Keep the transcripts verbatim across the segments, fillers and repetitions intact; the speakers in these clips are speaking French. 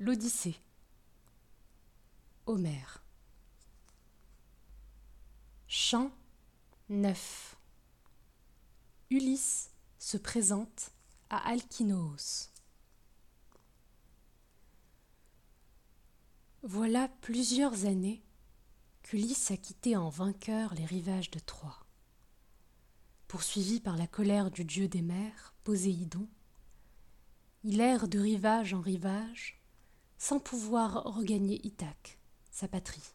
L'Odyssée. Homère. Chant neuf. Ulysse se présente à Alkinoos. Voilà plusieurs années qu'Ulysse a quitté en vainqueur les rivages de Troie. Poursuivi par la colère du dieu des mers, Poséidon, il erre de rivage en rivage sans pouvoir regagner Ithaque, sa patrie.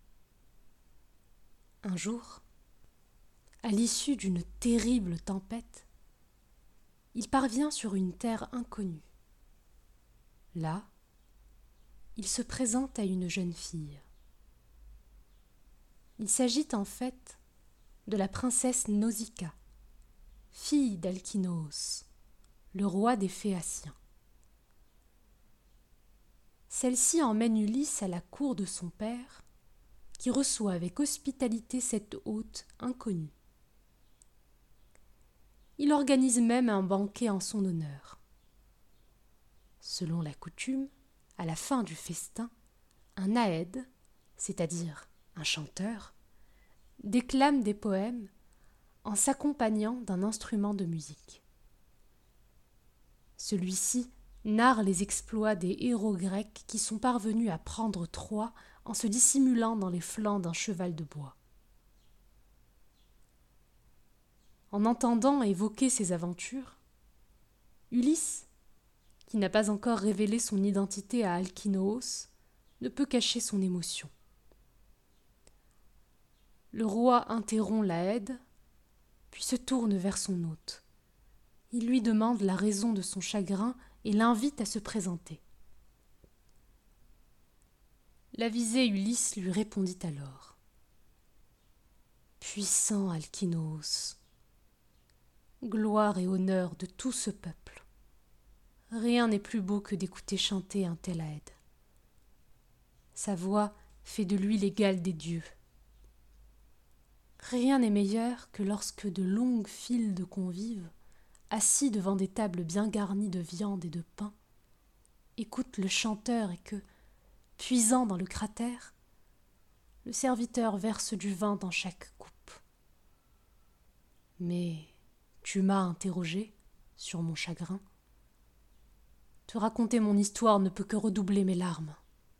Un jour, à l'issue d'une terrible tempête, il parvient sur une terre inconnue. Là, il se présente à une jeune fille. Il s'agit en fait de la princesse Nausicaa, fille d'Alkinoos, le roi des Phéaciens. Celle-ci emmène Ulysse à la cour de son père, qui reçoit avec hospitalité cette hôte inconnue. Il organise même un banquet en son honneur. Selon la coutume, à la fin du festin, un aède, c'est-à-dire un chanteur, déclame des poèmes en s'accompagnant d'un instrument de musique. Celui-ci narre les exploits des héros grecs qui sont parvenus à prendre Troie en se dissimulant dans les flancs d'un cheval de bois. En entendant évoquer ces aventures, Ulysse, qui n'a pas encore révélé son identité à Alkinoos, ne peut cacher son émotion. Le roi interrompt l'Aède, puis se tourne vers son hôte. Il lui demande la raison de son chagrin et l'invite à se présenter. L'avisé Ulysse lui répondit alors. « Puissant Alkinoos, gloire et honneur de tout ce peuple, rien n'est plus beau que d'écouter chanter un tel aède. Sa voix fait de lui l'égal des dieux. Rien n'est meilleur que lorsque de longues files de convives, assis devant des tables bien garnies de viande et de pain, écoutent le chanteur et que, puisant dans le cratère, le serviteur verse du vin dans chaque coupe. Mais tu m'as interrogé sur mon chagrin. Te raconter mon histoire ne peut que redoubler mes larmes.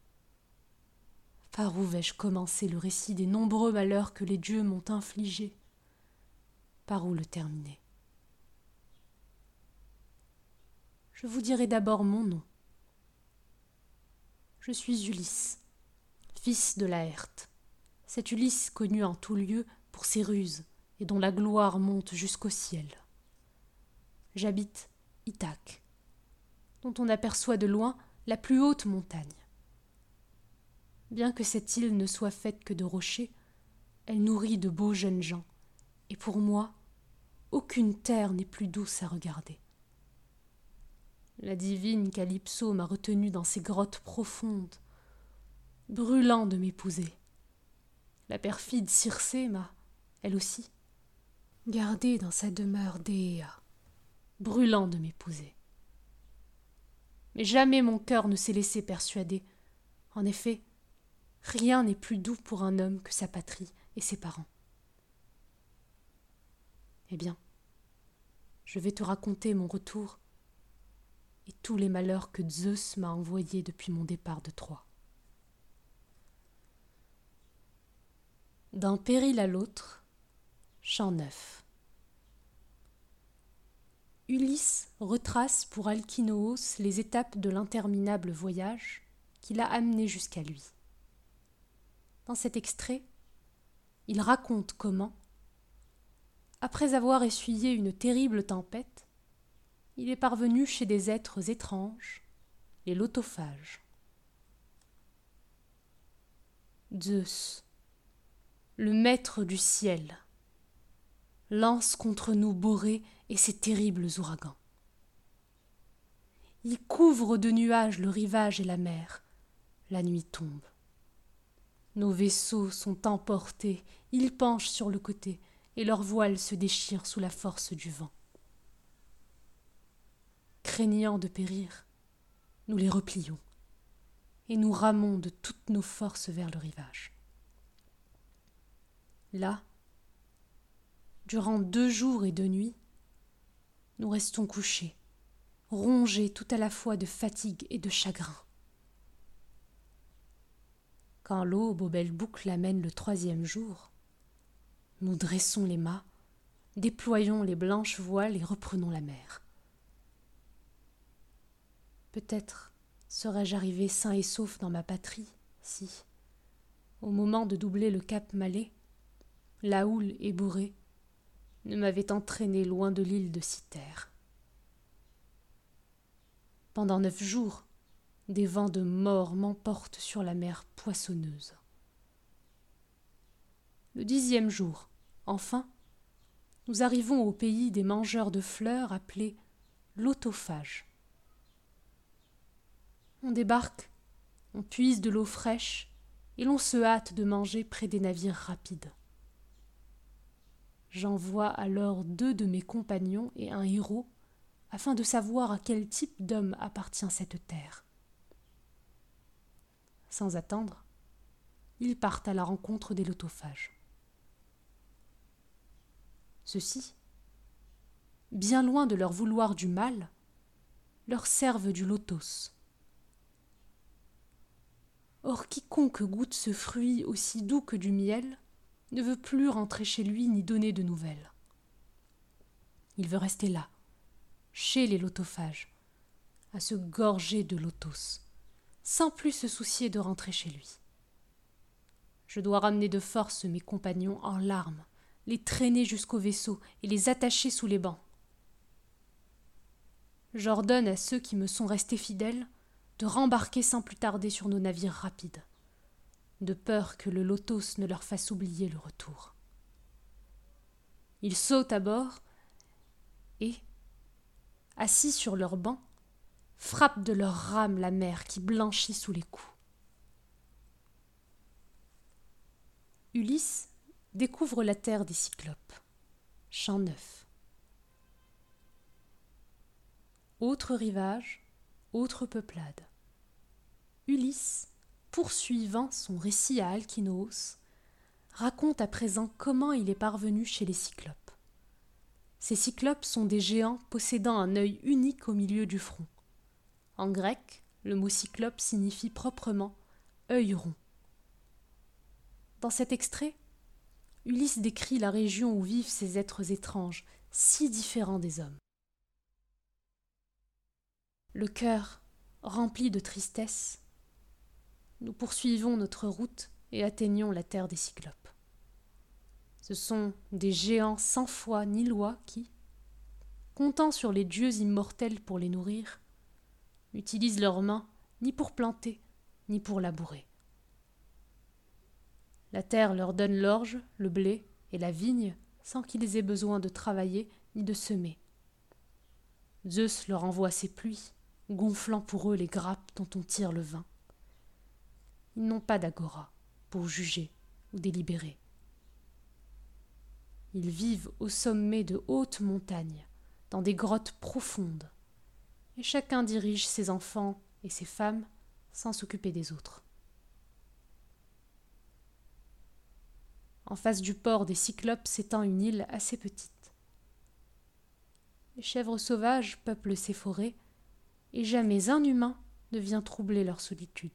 Par où vais-je commencer le récit des nombreux malheurs que les dieux m'ont infligés? Par où le terminer? Je vous dirai d'abord mon nom. Je suis Ulysse, fils de Laërte, cet Ulysse connu en tout lieu pour ses ruses et dont la gloire monte jusqu'au ciel. J'habite Ithaque, dont on aperçoit de loin la plus haute montagne. Bien que cette île ne soit faite que de rochers, elle nourrit de beaux jeunes gens, et pour moi, aucune terre n'est plus douce à regarder. La divine Calypso m'a retenu dans ses grottes profondes, brûlant de m'épouser. La perfide Circé m'a, elle aussi, gardé dans sa demeure d'Éa, brûlant de m'épouser. Mais jamais mon cœur ne s'est laissé persuader. En effet, rien n'est plus doux pour un homme que sa patrie et ses parents. Eh bien, je vais te raconter mon retour et tous les malheurs que Zeus m'a envoyés depuis mon départ de Troie. D'un péril à l'autre, chant neuf. Ulysse retrace pour Alkinoos les étapes de l'interminable voyage qui l'a amené jusqu'à lui. Dans cet extrait, il raconte comment, après avoir essuyé une terrible tempête, il est parvenu chez des êtres étranges, les lotophages. Zeus, le maître du ciel, lance contre nous Borée et ses terribles ouragans. Il couvre de nuages le rivage et la mer. La nuit tombe. Nos vaisseaux sont emportés, ils penchent sur le côté, et leurs voiles se déchirent sous la force du vent. Craignant de périr, nous les replions. et nous ramons de toutes nos forces vers le rivage. Là, durant deux jours et deux nuits, nous restons couchés, rongés tout à la fois de fatigue et de chagrin. Quand l'aube aux belles boucles amène le troisième jour, nous dressons les mâts, déployons les blanches voiles et reprenons la mer. Peut-être serais-je arrivé sain et sauf dans ma patrie si, au moment de doubler le cap Malais, la houle ébourée ne m'avait entraîné loin de l'île de Cythère. Pendant neuf jours, des vents de mort m'emportent sur la mer poissonneuse. Le dixième jour, enfin, nous arrivons au pays des mangeurs de fleurs appelé l'Autophage. On débarque, on puise de l'eau fraîche et l'on se hâte de manger près des navires rapides. J'envoie alors deux de mes compagnons et un héros afin de savoir à quel type d'homme appartient cette terre. Sans attendre, ils partent à la rencontre des lotophages. Ceux-ci, bien loin de leur vouloir du mal, leur servent du lotos. Or quiconque goûte ce fruit aussi doux que du miel ne veut plus rentrer chez lui ni donner de nouvelles. Il veut rester là, chez les lotophages, à se gorger de lotos, sans plus se soucier de rentrer chez lui. Je dois ramener de force mes compagnons en larmes, les traîner jusqu'au vaisseau et les attacher sous les bancs. J'ordonne à ceux qui me sont restés fidèles de rembarquer sans plus tarder sur nos navires rapides, de peur que le lotos ne leur fasse oublier le retour. Ils sautent à bord et, assis sur leurs bancs, frappent de leurs rames la mer qui blanchit sous les coups. Ulysse découvre la terre des Cyclopes. Chant neuf. Autre rivage, autre peuplade. Ulysse, poursuivant son récit à Alkinoos, raconte à présent comment il est parvenu chez les Cyclopes. Ces Cyclopes sont des géants possédant un œil unique au milieu du front. En grec, le mot cyclope signifie proprement œil rond. Dans cet extrait, Ulysse décrit la région où vivent ces êtres étranges, si différents des hommes. Le cœur rempli de tristesse, nous poursuivons notre route et atteignons la terre des Cyclopes. Ce sont des géants sans foi ni loi qui, comptant sur les dieux immortels pour les nourrir, n'utilisent leurs mains ni pour planter, ni pour labourer. La terre leur donne l'orge, le blé et la vigne sans qu'ils aient besoin de travailler ni de semer. Zeus leur envoie ses pluies, gonflant pour eux les grappes dont on tire le vin. Ils n'ont pas d'agora pour juger ou délibérer. Ils vivent au sommet de hautes montagnes, dans des grottes profondes, et chacun dirige ses enfants et ses femmes sans s'occuper des autres. En face du port des Cyclopes s'étend une île assez petite. Les chèvres sauvages peuplent ces forêts, et jamais un humain ne vient troubler leur solitude.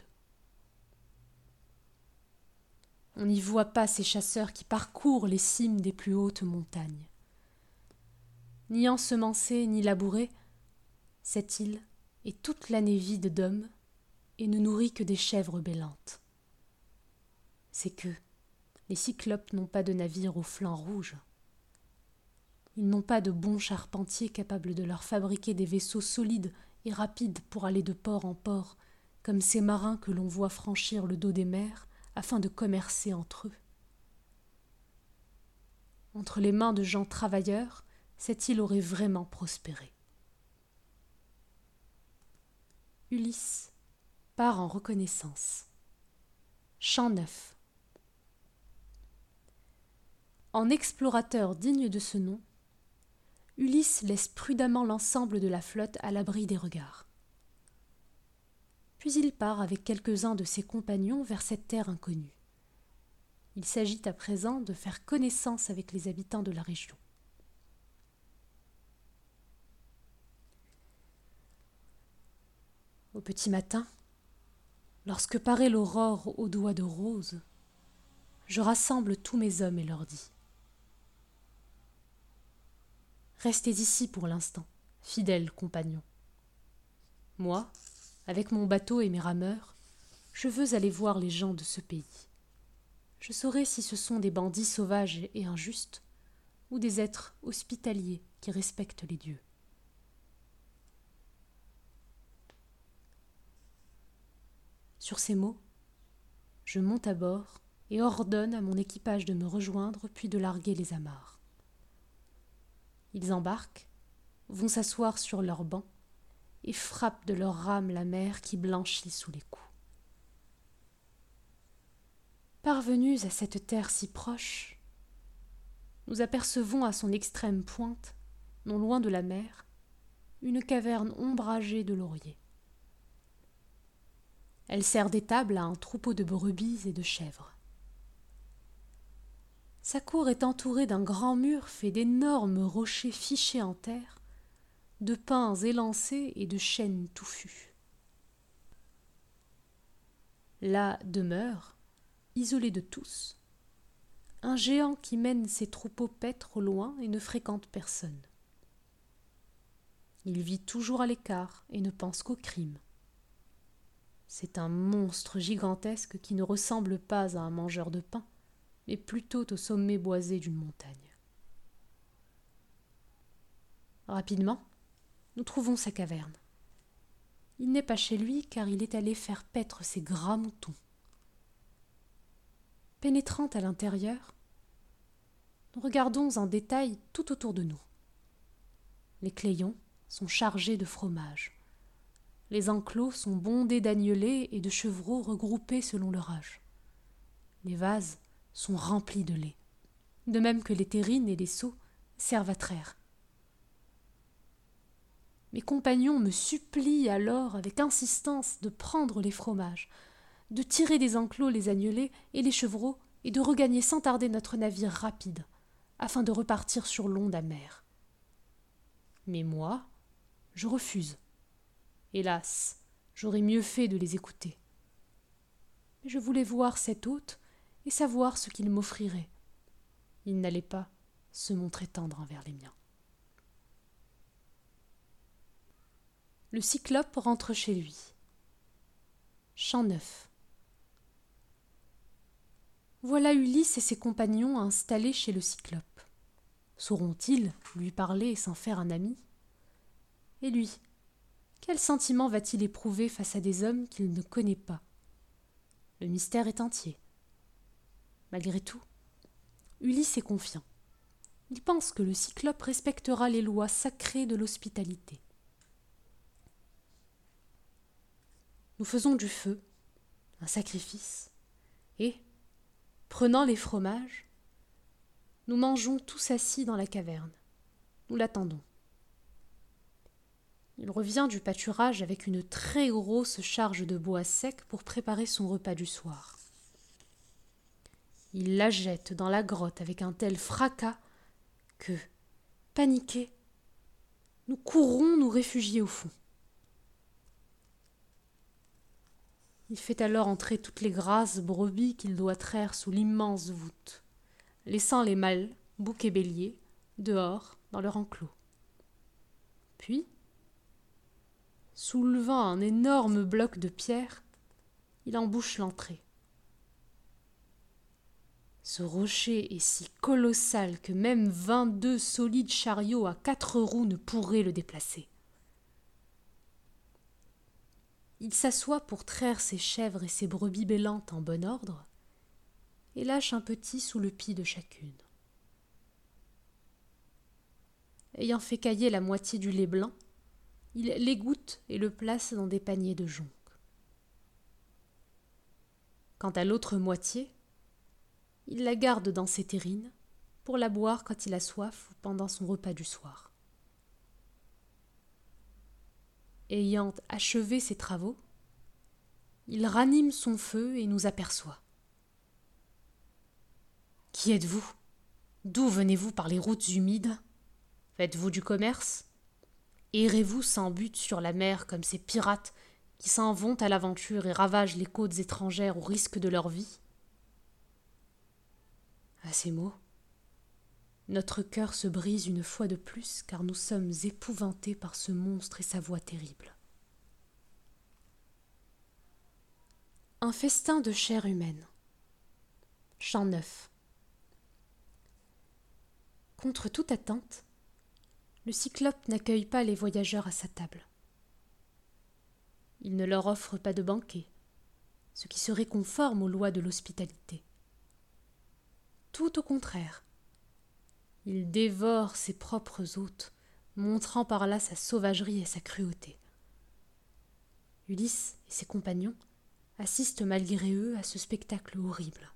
On n'y voit pas ces chasseurs qui parcourent les cimes des plus hautes montagnes. Ni ensemencée ni labourée, cette île est toute l'année vide d'hommes et ne nourrit que des chèvres bêlantes. C'est que les Cyclopes n'ont pas de navire aux flancs rouges. Ils n'ont pas de bons charpentiers capables de leur fabriquer des vaisseaux solides et rapides pour aller de port en port, comme ces marins que l'on voit franchir le dos des mers afin de commercer entre eux. Entre les mains de gens travailleurs, cette île aurait vraiment prospéré. Ulysse part en reconnaissance. Chant neuf. En explorateur digne de ce nom, Ulysse laisse prudemment l'ensemble de la flotte à l'abri des regards. Puis il part avec quelques-uns de ses compagnons vers cette terre inconnue. Il s'agit à présent de faire connaissance avec les habitants de la région. Au petit matin, lorsque paraît l'aurore aux doigts de rose, je rassemble tous mes hommes et leur dis : « Restez ici pour l'instant, fidèles compagnons. Moi, avec mon bateau et mes rameurs, je veux aller voir les gens de ce pays. Je saurai si ce sont des bandits sauvages et injustes ou des êtres hospitaliers qui respectent les dieux. » Sur ces mots, je monte à bord et ordonne à mon équipage de me rejoindre puis de larguer les amarres. Ils embarquent, vont s'asseoir sur leurs bancs et frappent de leurs rames la mer qui blanchit sous les coups. Parvenus à cette terre si proche, nous apercevons à son extrême pointe, non loin de la mer, une caverne ombragée de lauriers. Elle sert d'étable à un troupeau de brebis et de chèvres. Sa cour est entourée d'un grand mur fait d'énormes rochers fichés en terre, de pins élancés et de chênes touffus. Là demeure, isolé de tous, un géant qui mène ses troupeaux paître au loin et ne fréquente personne. Il vit toujours à l'écart et ne pense qu'au crime. C'est un monstre gigantesque qui ne ressemble pas à un mangeur de pain, mais plutôt au sommet boisé d'une montagne. Rapidement, nous trouvons sa caverne. Il n'est pas chez lui car il est allé faire paître ses gras moutons. Pénétrant à l'intérieur, nous regardons en détail tout autour de nous. Les claions sont chargés de fromage. Les enclos sont bondés d'agnelets et de chevreaux regroupés selon leur âge. Les vases sont remplis de lait, de même que les terrines et les seaux servent à traire. Mes compagnons me supplient alors avec insistance de prendre les fromages, de tirer des enclos les agnelets et les chevreaux et de regagner sans tarder notre navire rapide, afin de repartir sur l'onde amère. Mais moi, je refuse. Hélas, j'aurais mieux fait de les écouter. Mais je voulais voir cet hôte et savoir ce qu'il m'offrirait. Il n'allait pas se montrer tendre envers les miens. Le cyclope rentre chez lui. Chant neuf. Voilà Ulysse et ses compagnons installés chez le cyclope. Sauront-ils lui parler sans faire un ami ? Et lui, quel sentiment va-t-il éprouver face à des hommes qu'il ne connaît pas ? Le mystère est entier. Malgré tout, Ulysse est confiant. Il pense que le cyclope respectera les lois sacrées de l'hospitalité. Nous faisons du feu, un sacrifice, et, prenant les fromages, nous mangeons tous assis dans la caverne. Nous l'attendons. Il revient du pâturage avec une très grosse charge de bois sec pour préparer son repas du soir. Il la jette dans la grotte avec un tel fracas que, paniqués, nous courons nous réfugier au fond. Il fait alors entrer toutes les grasses brebis qu'il doit traire sous l'immense voûte, laissant les mâles, boucs et béliers, dehors dans leur enclos. Puis, soulevant un énorme bloc de pierre, il embouche l'entrée. Ce rocher est si colossal que même vingt-deux solides chariots à quatre roues ne pourraient le déplacer. Il s'assoit pour traire ses chèvres et ses brebis bêlantes en bon ordre et lâche un petit sous le pis de chacune. Ayant fait cailler la moitié du lait blanc, il l'égoutte et le place dans des paniers de jonc. Quant à l'autre moitié, il la garde dans ses terrines pour la boire quand il a soif ou pendant son repas du soir. Ayant achevé ses travaux, il ranime son feu et nous aperçoit. « Qui êtes-vous ? D'où venez-vous par les routes humides ? Faites-vous du commerce ? Errez-vous sans but sur la mer comme ces pirates qui s'en vont à l'aventure et ravagent les côtes étrangères au risque de leur vie ?» À ces mots, notre cœur se brise une fois de plus car nous sommes épouvantés par ce monstre et sa voix terrible. Un festin de chair humaine. Chant neuf. Contre toute attente, le cyclope n'accueille pas les voyageurs à sa table. Il ne leur offre pas de banquet, ce qui serait conforme aux lois de l'hospitalité. Tout au contraire, il dévore ses propres hôtes, montrant par là sa sauvagerie et sa cruauté. Ulysse et ses compagnons assistent malgré eux à ce spectacle horrible.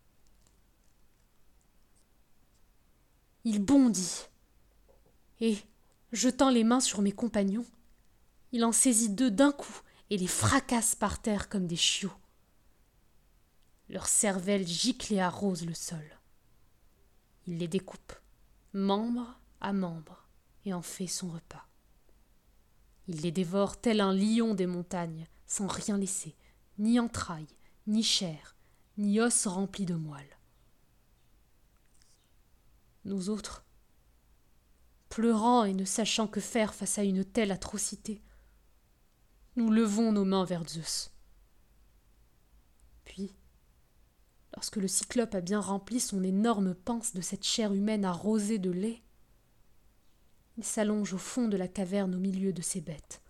Il bondit, et, jetant les mains sur mes compagnons, il en saisit deux d'un coup et les fracasse par terre comme des chiots. Leur cervelle gicle et arrose le sol. Il les découpe, membre à membre, et en fait son repas. Il les dévore tel un lion des montagnes, sans rien laisser, ni entrailles, ni chair, ni os remplis de moelle. Nous autres, pleurant et ne sachant que faire face à une telle atrocité, nous levons nos mains vers Zeus. Puis, lorsque le cyclope a bien rempli son énorme panse de cette chair humaine arrosée de lait, il s'allonge au fond de la caverne au milieu de ses bêtes.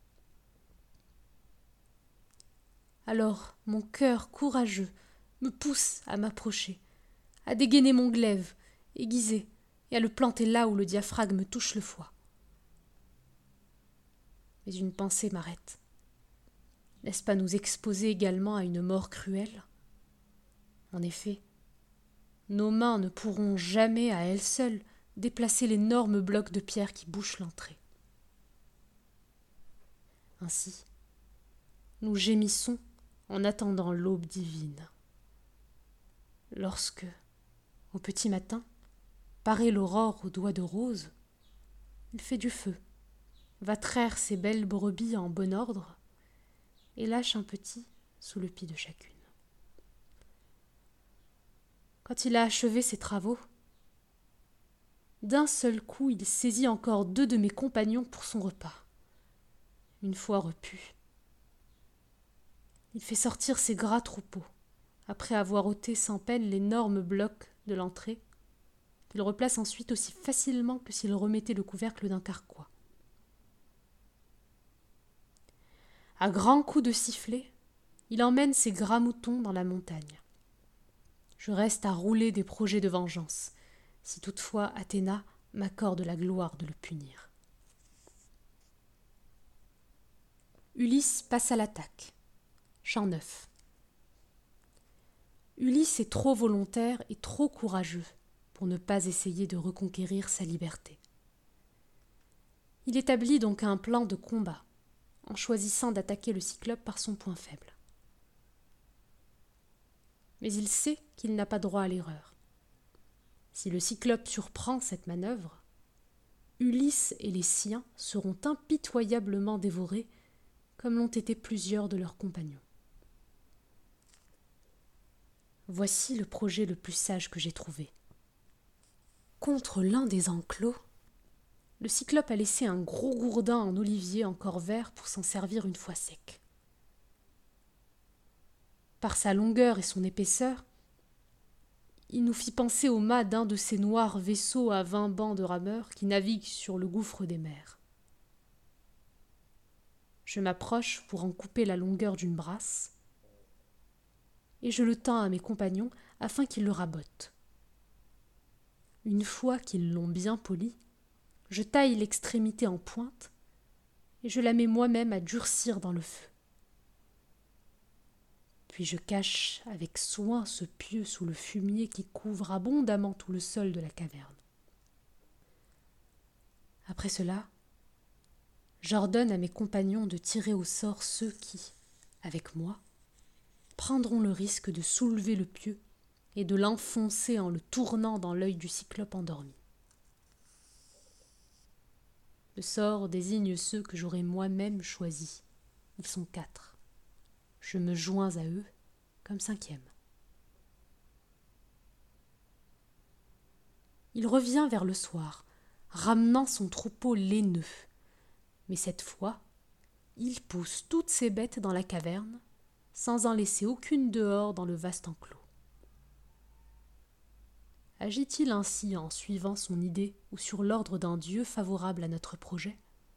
Alors mon cœur courageux me pousse à m'approcher, à dégainer mon glaive aiguisé et à le planter là où le diaphragme touche le foie. Mais une pensée m'arrête. N'est-ce pas nous exposer également à une mort cruelle ? En effet, nos mains ne pourront jamais à elles seules déplacer l'énorme bloc de pierre qui bouche l'entrée. Ainsi, nous gémissons en attendant l'aube divine. Lorsque, au petit matin, paraît l'aurore aux doigts de rose, il fait du feu, va traire ses belles brebis en bon ordre et lâche un petit sous le pied de chacune. Quand il a achevé ses travaux, d'un seul coup il saisit encore deux de mes compagnons pour son repas. Une fois repu, il fait sortir ses gras troupeaux, après avoir ôté sans peine l'énorme bloc de l'entrée, qu'il replace ensuite aussi facilement que s'il remettait le couvercle d'un carquois. À grands coups de sifflet, il emmène ses gras moutons dans la montagne. Je reste à rouler des projets de vengeance, si toutefois Athéna m'accorde la gloire de le punir. Ulysse passe à l'attaque. Chant neuf. Ulysse est trop volontaire et trop courageux pour ne pas essayer de reconquérir sa liberté. Il établit donc un plan de combat, en choisissant d'attaquer le cyclope par son point faible. Mais il sait qu'il n'a pas droit à l'erreur. Si le cyclope surprend cette manœuvre, Ulysse et les siens seront impitoyablement dévorés, comme l'ont été plusieurs de leurs compagnons. Voici le projet le plus sage que j'ai trouvé. Contre l'un des enclos, le cyclope a laissé un gros gourdin en olivier encore vert pour s'en servir une fois sec. Par sa longueur et son épaisseur, il nous fit penser au mât d'un de ces noirs vaisseaux à vingt bancs de rameurs qui naviguent sur le gouffre des mers. Je m'approche pour en couper la longueur d'une brasse, et je le tends à mes compagnons afin qu'ils le rabotent. Une fois qu'ils l'ont bien poli, je taille l'extrémité en pointe et je la mets moi-même à durcir dans le feu. Puis je cache avec soin ce pieu sous le fumier qui couvre abondamment tout le sol de la caverne. Après cela, j'ordonne à mes compagnons de tirer au sort ceux qui, avec moi, prendront le risque de soulever le pieu et de l'enfoncer en le tournant dans l'œil du cyclope endormi. Le sort désigne ceux que j'aurai moi-même choisis. Ils sont quatre. Je me joins à eux comme cinquième. Il revient vers le soir, ramenant son troupeau laineux. Mais cette fois, il pousse toutes ses bêtes dans la caverne, sans en laisser aucune dehors dans le vaste enclos. Agit-il ainsi en suivant son idée ou sur l'ordre d'un Dieu favorable à notre projet?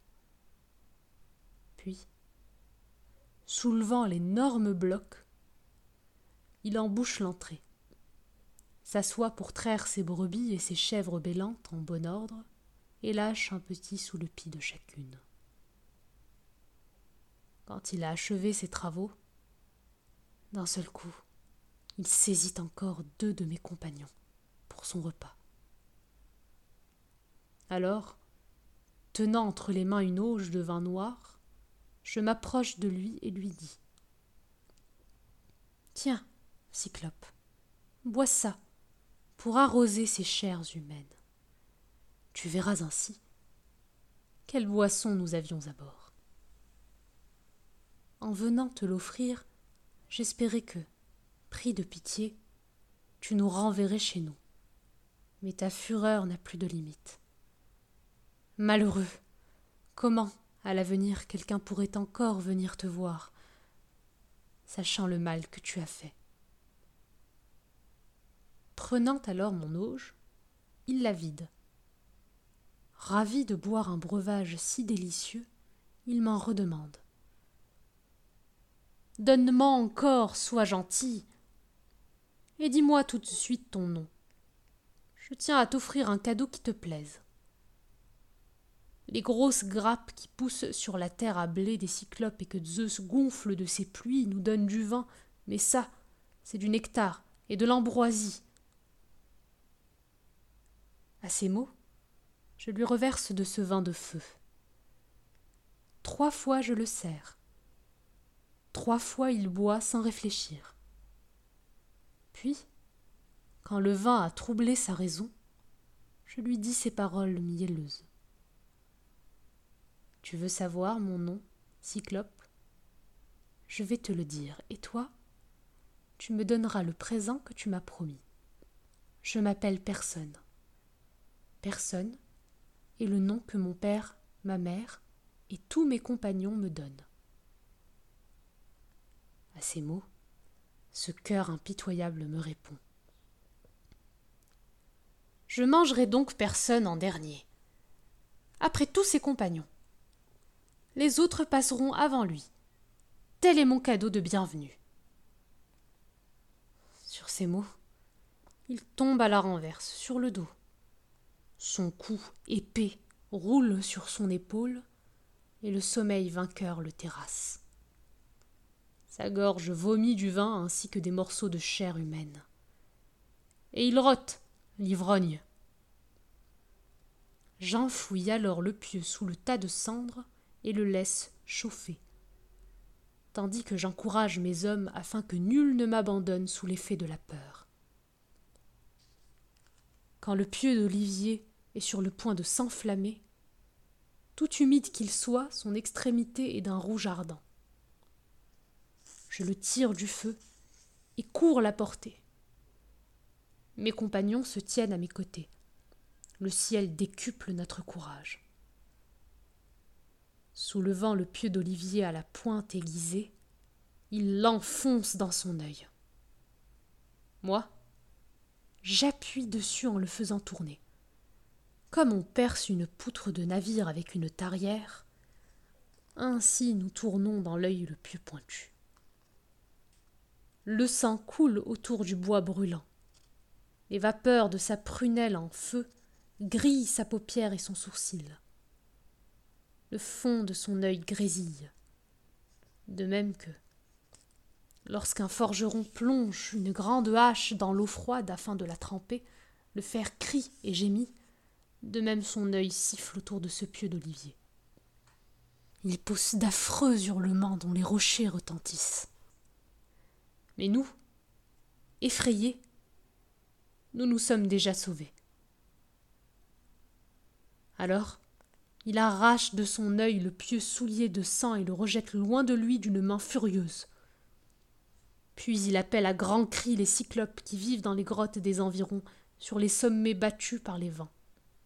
Puis, soulevant l'énorme bloc, il embouche l'entrée, s'assoit pour traire ses brebis et ses chèvres bêlantes en bon ordre et lâche un petit sous le pis de chacune. Quand il a achevé ses travaux, d'un seul coup, il saisit encore deux de mes compagnons pour son repas. Alors, tenant entre les mains une auge de vin noir, je m'approche de lui et lui dis « Tiens, Cyclope, bois ça pour arroser ces chairs humaines. Tu verras ainsi quelle boisson nous avions à bord. En venant te l'offrir, j'espérais que, pris de pitié, tu nous renverrais chez nous. Mais ta fureur n'a plus de limite. Malheureux, comment, à l'avenir, quelqu'un pourrait encore venir te voir, sachant le mal que tu as fait. » Prenant alors mon auge, il la vide. Ravi de boire un breuvage si délicieux, il m'en redemande. « Donne-moi encore, sois gentil, et dis-moi tout de suite ton nom. Je tiens à t'offrir un cadeau qui te plaise. » Les grosses grappes qui poussent sur la terre à blé des cyclopes et que Zeus gonfle de ses pluies nous donnent du vin, mais ça, c'est du nectar et de l'ambroisie. À ces mots, je lui reverse de ce vin de feu. Trois fois je le sers. Trois fois il boit sans réfléchir. Puis, quand le vin a troublé sa raison, je lui dis ces paroles mielleuses. « Tu veux savoir mon nom, Cyclope? Je vais te le dire, et toi, tu me donneras le présent que tu m'as promis. Je m'appelle Personne. Personne est le nom que mon père, ma mère et tous mes compagnons me donnent. » À ces mots, ce cœur impitoyable me répond. « Je mangerai donc Personne en dernier, après tous ses compagnons. Les autres passeront avant lui. Tel est mon cadeau de bienvenue. » Sur ces mots, il tombe à la renverse, sur le dos. Son cou épais roule sur son épaule et le sommeil vainqueur le terrasse. Sa gorge vomit du vin ainsi que des morceaux de chair humaine. Et il rote, l'ivrogne. J'enfouis alors le pieu sous le tas de cendres et le laisse chauffer, tandis que j'encourage mes hommes afin que nul ne m'abandonne sous l'effet de la peur. Quand le pieu d'olivier est sur le point de s'enflammer, tout humide qu'il soit, son extrémité est d'un rouge ardent. Je le tire du feu et cours l'apporter. Mes compagnons se tiennent à mes côtés. Le ciel décuple notre courage. Soulevant le pieu d'olivier à la pointe aiguisée, il l'enfonce dans son œil. Moi, j'appuie dessus en le faisant tourner. Comme on perce une poutre de navire avec une tarière, ainsi nous tournons dans l'œil le pieu pointu. Le sang coule autour du bois brûlant. Les vapeurs de sa prunelle en feu grillent sa paupière et son sourcil. Le fond de son œil grésille. De même que, lorsqu'un forgeron plonge une grande hache dans l'eau froide afin de la tremper, le fer crie et gémit, de même son œil siffle autour de ce pieu d'olivier. Il pousse d'affreux hurlements dont les rochers retentissent. Mais nous, effrayés, nous nous sommes déjà sauvés. Alors, il arrache de son œil le pieux souillé de sang et le rejette loin de lui d'une main furieuse. Puis il appelle à grands cris les cyclopes qui vivent dans les grottes des environs, sur les sommets battus par les vents.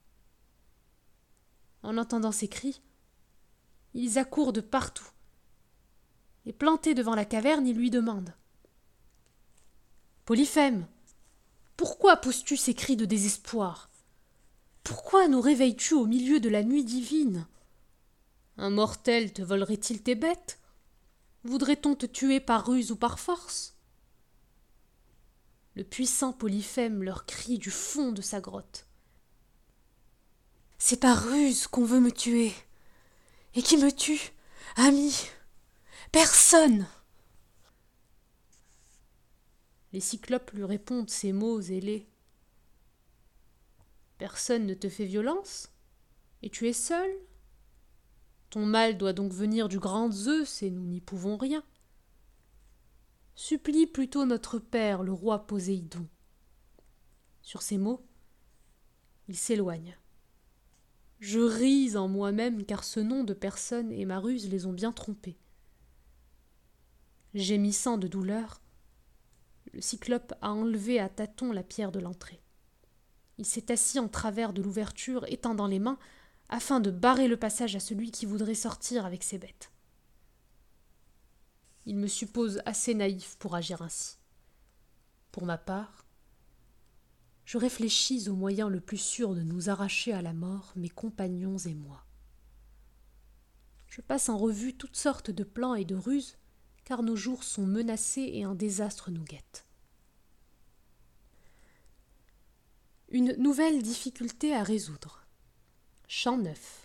En entendant ces cris, ils accourent de partout, et plantés devant la caverne, ils lui demandent « Polyphème, pourquoi pousses-tu ces cris de désespoir ? Pourquoi nous réveilles-tu au milieu de la nuit divine ? Un mortel te volerait-il tes bêtes ? Voudrait-on te tuer par ruse ou par force ?» Le puissant Polyphème leur crie du fond de sa grotte. « C'est par ruse qu'on veut me tuer. Et qui me tue, ami ? Personne !» Les cyclopes lui répondent ces mots ailés. « Personne ne te fait violence ? Et tu es seul ? Ton mal doit donc venir du grand Zeus, et nous n'y pouvons rien. Supplie plutôt notre père, le roi Poséidon. » Sur ces mots, il s'éloigne. Je ris en moi-même, car ce nom de personne et ma ruse les ont bien trompés. Gémissant de douleur, le cyclope a enlevé à tâtons la pierre de l'entrée. Il s'est assis en travers de l'ouverture, étendant les mains, afin de barrer le passage à celui qui voudrait sortir avec ses bêtes. Il me suppose assez naïf pour agir ainsi. Pour ma part, je réfléchis au moyen le plus sûr de nous arracher à la mort, mes compagnons et moi. Je passe en revue toutes sortes de plans et de ruses, car nos jours sont menacés et un désastre nous guette. Une nouvelle difficulté à résoudre. Champ neuf.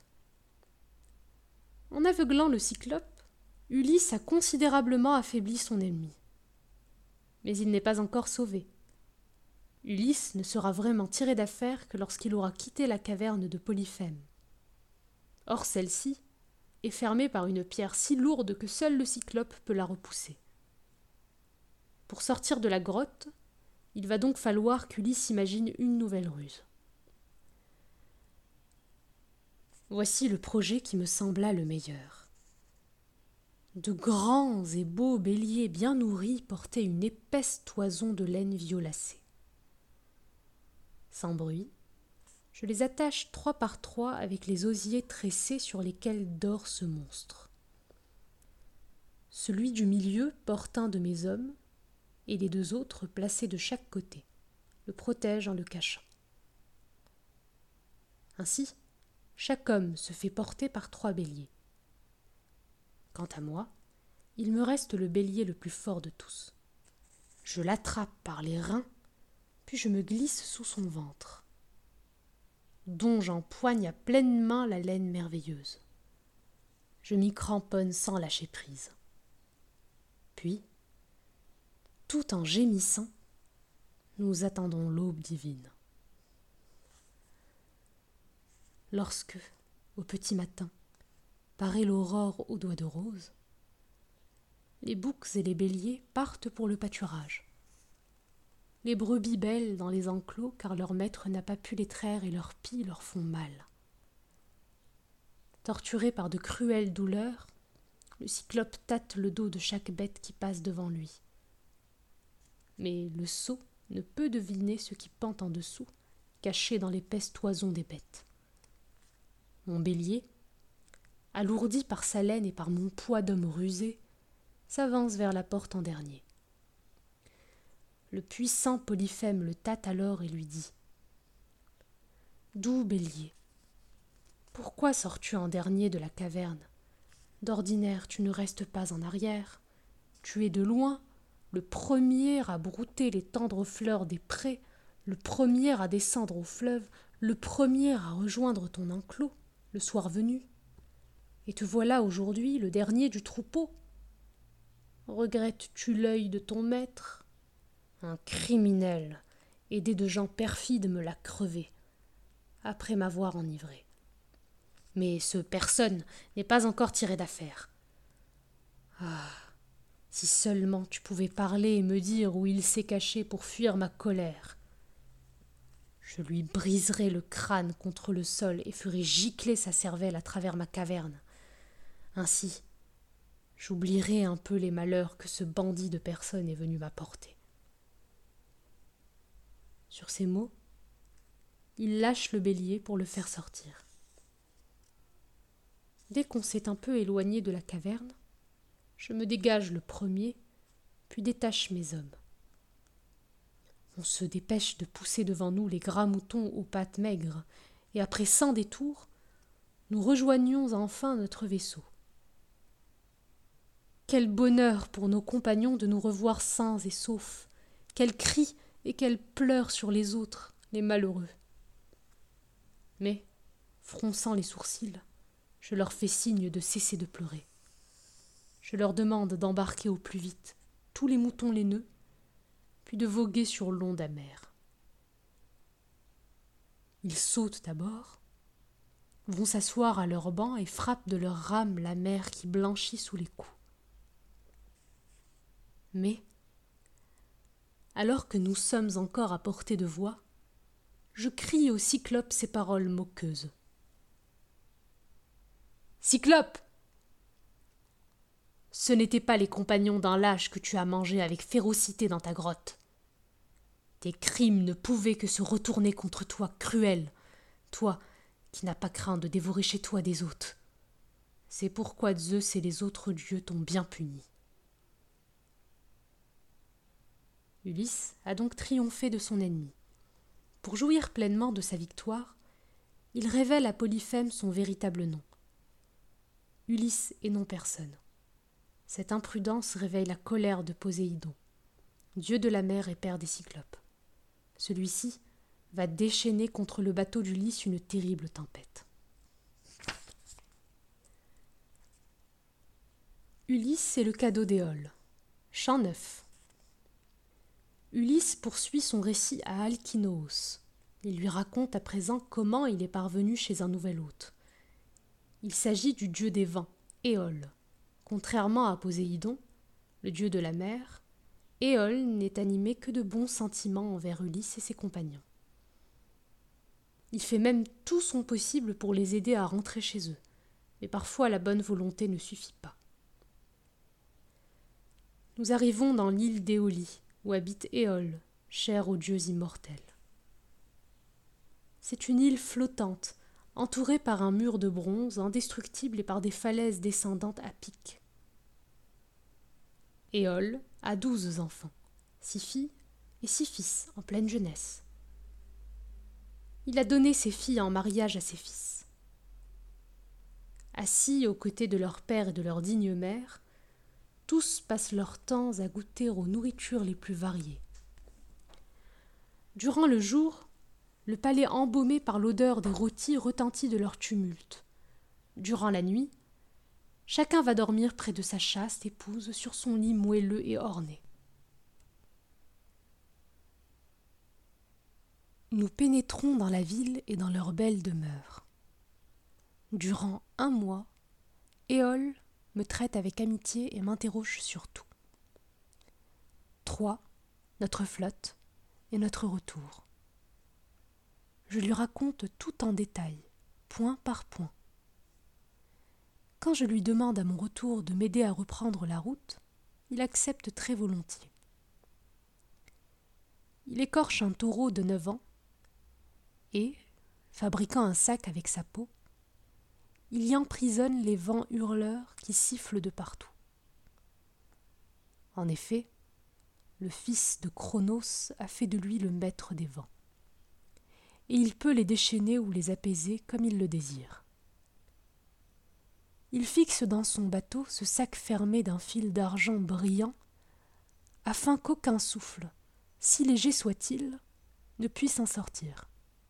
En aveuglant le cyclope, Ulysse a considérablement affaibli son ennemi. Mais il n'est pas encore sauvé. Ulysse ne sera vraiment tiré d'affaire que lorsqu'il aura quitté la caverne de Polyphème. Or celle-ci est fermée par une pierre si lourde que seul le cyclope peut la repousser. Pour sortir de la grotte, il va donc falloir qu'Ulysse imagine une nouvelle ruse. Voici le projet qui me sembla le meilleur. De grands et beaux béliers bien nourris portaient une épaisse toison de laine violacée. Sans bruit, je les attache trois par trois avec les osiers tressés sur lesquels dort ce monstre. Celui du milieu porte un de mes hommes, et les deux autres placés de chaque côté, le protègent en le cachant. Ainsi, chaque homme se fait porter par trois béliers. Quant à moi, il me reste le bélier le plus fort de tous. Je l'attrape par les reins, puis je me glisse sous son ventre, dont j'empoigne à pleine main la laine merveilleuse. Je m'y cramponne sans lâcher prise. Puis, tout en gémissant, nous attendons l'aube divine. Lorsque, au petit matin, paraît l'aurore aux doigts de rose, les boucs et les béliers partent pour le pâturage. Les brebis bêlent dans les enclos car leur maître n'a pas pu les traire et leurs pies leur font mal. Torturé par de cruelles douleurs, le cyclope tâte le dos de chaque bête qui passe devant lui. Mais le sot ne peut deviner ce qui pend en dessous, caché dans l'épaisse toison des bêtes. Mon bélier, alourdi par sa laine et par mon poids d'homme rusé, s'avance vers la porte en dernier. Le puissant Polyphème le tâte alors et lui dit « Doux bélier, pourquoi sors-tu en dernier de la caverne ? D'ordinaire, tu ne restes pas en arrière. Tu es de loin, le premier à brouter les tendres fleurs des prés, le premier à descendre au fleuve, le premier à rejoindre ton enclos, le soir venu. Et te voilà aujourd'hui le dernier du troupeau. Regrettes-tu l'œil de ton maître ? Un criminel, aidé de gens perfides, me l'a crevé, après m'avoir enivré. Mais ce personne n'est pas encore tiré d'affaire. Ah, Si seulement tu pouvais parler et me dire où il s'est caché pour fuir ma colère. Je lui briserais le crâne contre le sol et ferais gicler sa cervelle à travers ma caverne. Ainsi, j'oublierais un peu les malheurs que ce bandit de personne est venu m'apporter. » Sur ces mots, il lâche le bélier pour le faire sortir. Dès qu'on s'est un peu éloigné de la caverne, je me dégage le premier, puis détache mes hommes. On se dépêche de pousser devant nous les gras moutons aux pattes maigres, et après cent détours, nous rejoignons enfin notre vaisseau. Quel bonheur pour nos compagnons de nous revoir sains et saufs, quels cris et quels pleurs sur les autres, les malheureux. Mais, fronçant les sourcils, je leur fais signe de cesser de pleurer. Je leur demande d'embarquer au plus vite tous les moutons laineux, puis de voguer sur l'onde amère. Ils sautent à bord, vont s'asseoir à leur banc et frappent de leurs rames la mer qui blanchit sous les coups. Mais, alors que nous sommes encore à portée de voix, je crie au Cyclope ces paroles moqueuses. « Cyclope ! Ce n'étaient pas les compagnons d'un lâche que tu as mangé avec férocité dans ta grotte. Tes crimes ne pouvaient que se retourner contre toi, cruel, toi qui n'as pas craint de dévorer chez toi des hôtes. C'est pourquoi Zeus et les autres dieux t'ont bien puni. » Ulysse a donc triomphé de son ennemi. Pour jouir pleinement de sa victoire, il révèle à Polyphème son véritable nom. Ulysse et non personne. Cette imprudence réveille la colère de Poséidon, dieu de la mer et père des Cyclopes. Celui-ci va déchaîner contre le bateau d'Ulysse une terrible tempête. Ulysse et le cadeau d'Éole. Chant neuf. Ulysse poursuit son récit à Alkinoos. Il lui raconte à présent comment il est parvenu chez un nouvel hôte. Il s'agit du dieu des vents, Éole. Contrairement à Poséidon, le dieu de la mer, Éole n'est animé que de bons sentiments envers Ulysse et ses compagnons. Il fait même tout son possible pour les aider à rentrer chez eux, mais parfois la bonne volonté ne suffit pas. Nous arrivons dans l'île d'Éolie, où habite Éole, chère aux dieux immortels. C'est une île flottante, entourée par un mur de bronze indestructible et par des falaises descendantes à pic. Éole a douze enfants, six filles et six fils en pleine jeunesse. Il a donné ses filles en mariage à ses fils. Assis aux côtés de leur père et de leur digne mère, tous passent leur temps à goûter aux nourritures les plus variées. Durant le jour, le palais embaumé par l'odeur des rôtis retentit de leur tumulte. Durant la nuit, chacun va dormir près de sa chaste épouse sur son lit moelleux et orné. Nous pénétrons dans la ville et dans leur belle demeure. Durant un mois, Éole me traite avec amitié et m'interroge sur tout. Troie, notre flotte et notre retour. Je lui raconte tout en détail, point par point. Quand je lui demande à mon retour de m'aider à reprendre la route, il accepte très volontiers. Il écorche un taureau de neuf ans et, fabriquant un sac avec sa peau, il y emprisonne les vents hurleurs qui sifflent de partout. En effet, le fils de Cronos a fait de lui le maître des vents, et il peut les déchaîner ou les apaiser comme il le désire. Il fixe dans son bateau ce sac fermé d'un fil d'argent brillant, afin qu'aucun souffle, si léger soit-il, ne puisse en sortir.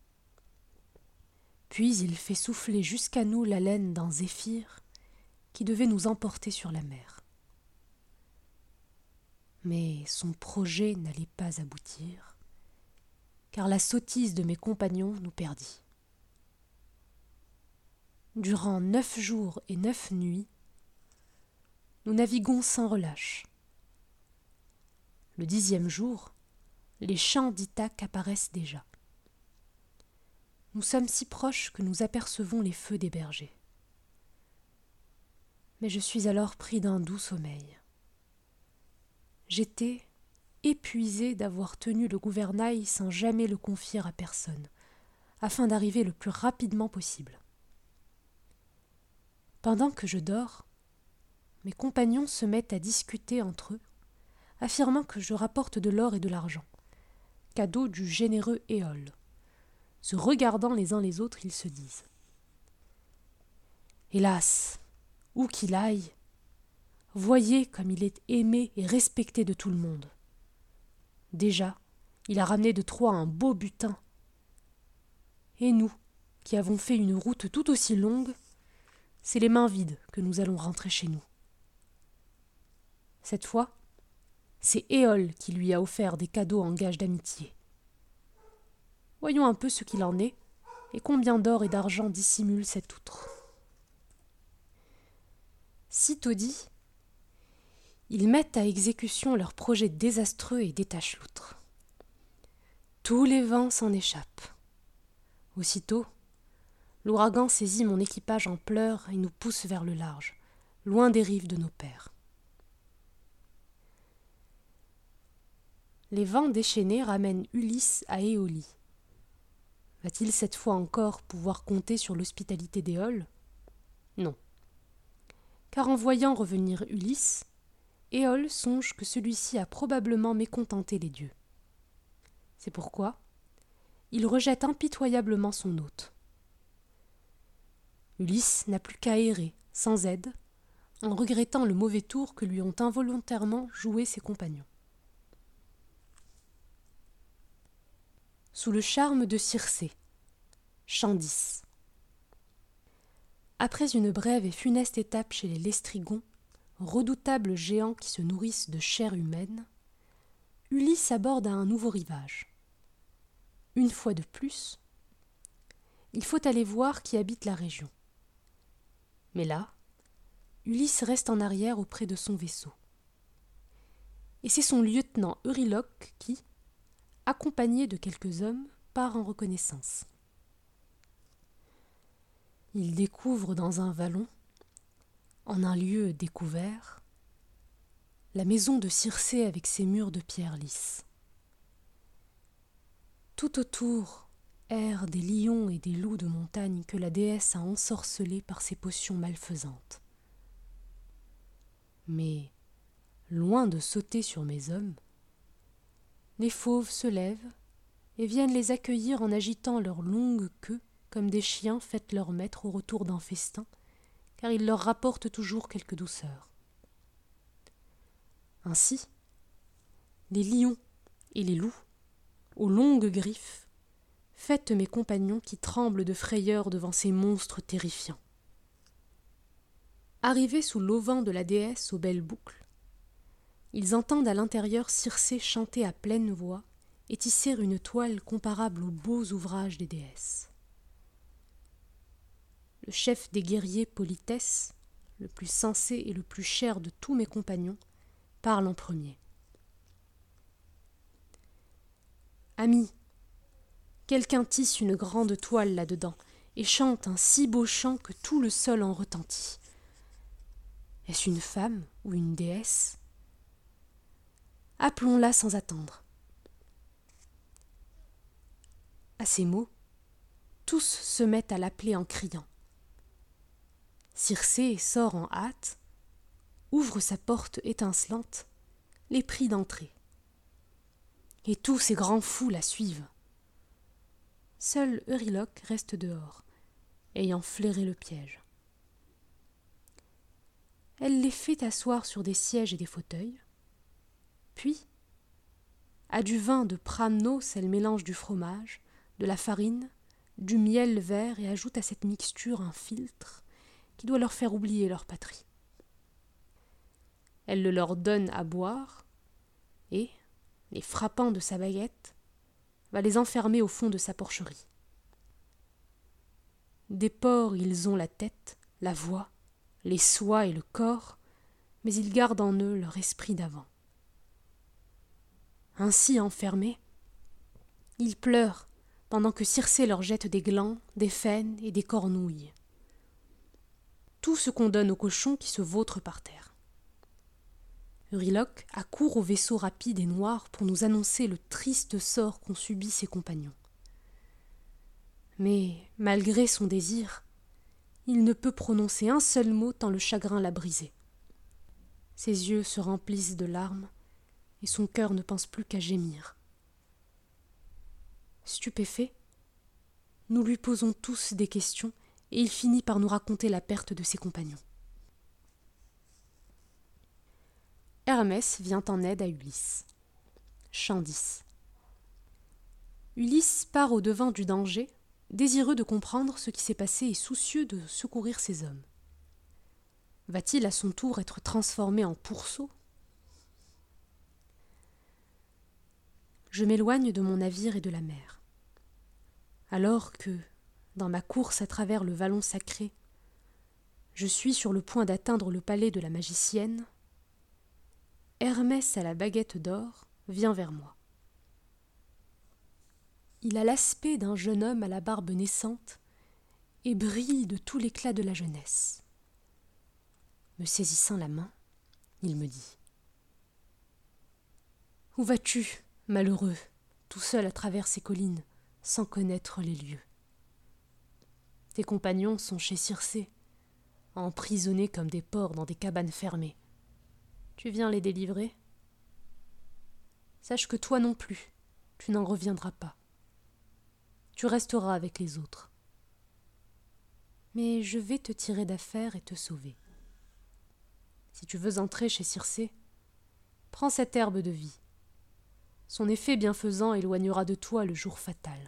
Puis il fait souffler jusqu'à nous l'haleine d'un zéphyr qui devait nous emporter sur la mer. Mais son projet n'allait pas aboutir, car la sottise de mes compagnons nous perdit. Durant neuf jours et neuf nuits, nous naviguons sans relâche, le dixième jour, les champs d'Ithaque apparaissent déjà. Nous sommes si proches que nous apercevons les feux des bergers. Mais je suis alors pris d'un doux sommeil. J'étais épuisé d'avoir tenu le gouvernail sans jamais le confier à personne, afin d'arriver le plus rapidement possible. Pendant que je dors, mes compagnons se mettent à discuter entre eux, affirmant que je rapporte de l'or et de l'argent, cadeau du généreux Éole. Se regardant les uns les autres, ils se disent « Hélas, où qu'il aille, voyez comme il est aimé et respecté de tout le monde. Déjà, il a ramené de Troie un beau butin. Et nous, qui avons fait une route tout aussi longue, c'est les mains vides que nous allons rentrer chez nous. Cette fois, c'est Éole qui lui a offert des cadeaux en gage d'amitié. Voyons un peu ce qu'il en est et combien d'or et d'argent dissimule cet outre. » Sitôt dit, ils mettent à exécution leur projet désastreux et détachent l'outre. Tous les vents s'en échappent. Aussitôt, l'ouragan saisit mon équipage en pleurs et nous pousse vers le large, loin des rives de nos pères. Les vents déchaînés ramènent Ulysse à Éolie. Va-t-il cette fois encore pouvoir compter sur l'hospitalité d'Éole ? Non. Car en voyant revenir Ulysse, Éole songe que celui-ci a probablement mécontenté les dieux. C'est pourquoi il rejette impitoyablement son hôte. Ulysse n'a plus qu'à errer, sans aide, en regrettant le mauvais tour que lui ont involontairement joué ses compagnons. Sous le charme de Circé, chant dix. Après une brève et funeste étape chez les Lestrygons, redoutables géants qui se nourrissent de chair humaine, Ulysse aborde à un nouveau rivage. Une fois de plus, il faut aller voir qui habite la région. Mais là, Ulysse reste en arrière auprès de son vaisseau. Et c'est son lieutenant Euryloque qui, accompagné de quelques hommes, part en reconnaissance. Il découvre dans un vallon, en un lieu découvert, la maison de Circé avec ses murs de pierre lisse. Tout autour errent des lions et des loups de montagne que la déesse a ensorcelés par ses potions malfaisantes. Mais, loin de sauter sur mes hommes, les fauves se lèvent et viennent les accueillir en agitant leurs longues queues comme des chiens fêtent leur maître au retour d'un festin, car ils leur rapportent toujours quelque douceur. Ainsi, les lions et les loups, aux longues griffes, fêtent mes compagnons qui tremblent de frayeur devant ces monstres terrifiants. Arrivés sous l'auvent de la déesse aux belles boucles, ils entendent à l'intérieur Circé chanter à pleine voix et tisser une toile comparable aux beaux ouvrages des déesses. Le chef des guerriers Polythès, le plus sensé et le plus cher de tous mes compagnons, parle en premier. Amis, quelqu'un tisse une grande toile là-dedans et chante un si beau chant que tout le sol en retentit. Est-ce une femme ou une déesse ? Appelons-la sans attendre. À ces mots, tous se mettent à l'appeler en criant. Circé sort en hâte, ouvre sa porte étincelante, les prie d'entrer. Et tous ces grands fous la suivent. Seul Euryloque reste dehors, ayant flairé le piège. Elle les fait asseoir sur des sièges et des fauteuils, puis, à du vin de Pramnos, elle mélange du fromage, de la farine, du miel vert et ajoute à cette mixture un philtre qui doit leur faire oublier leur patrie. Elle le leur donne à boire et, les frappant de sa baguette, va les enfermer au fond de sa porcherie. Des porcs ils ont la tête, la voix, les soies et le corps, mais ils gardent en eux leur esprit d'avant. Ainsi enfermés, ils pleurent pendant que Circé leur jette des glands, des faines et des cornouilles. Tout ce qu'on donne aux cochons qui se vautrent par terre. Euryloque accourt au vaisseau rapide et noir pour nous annoncer le triste sort qu'ont subi ses compagnons. Mais, malgré son désir, il ne peut prononcer un seul mot tant le chagrin l'a brisé. Ses yeux se remplissent de larmes et son cœur ne pense plus qu'à gémir. Stupéfait, nous lui posons tous des questions et il finit par nous raconter la perte de ses compagnons. Hermès vient en aide à Ulysse. Chant dix. Ulysse part au-devant du danger, désireux de comprendre ce qui s'est passé et soucieux de secourir ses hommes. Va-t-il à son tour être transformé en pourceau ? Je m'éloigne de mon navire et de la mer. Alors que, dans ma course à travers le vallon sacré, je suis sur le point d'atteindre le palais de la magicienne, Hermès à la baguette d'or vient vers moi. Il a l'aspect d'un jeune homme à la barbe naissante et brille de tout l'éclat de la jeunesse. Me saisissant la main, il me dit « Où vas-tu, malheureux, tout seul à travers ces collines, sans connaître les lieux ? Tes compagnons sont chez Circé, emprisonnés comme des porcs dans des cabanes fermées. Tu viens les délivrer ? Sache que toi non plus, tu n'en reviendras pas. Tu resteras avec les autres. Mais je vais te tirer d'affaire et te sauver. Si tu veux entrer chez Circé, prends cette herbe de vie. Son effet bienfaisant éloignera de toi le jour fatal.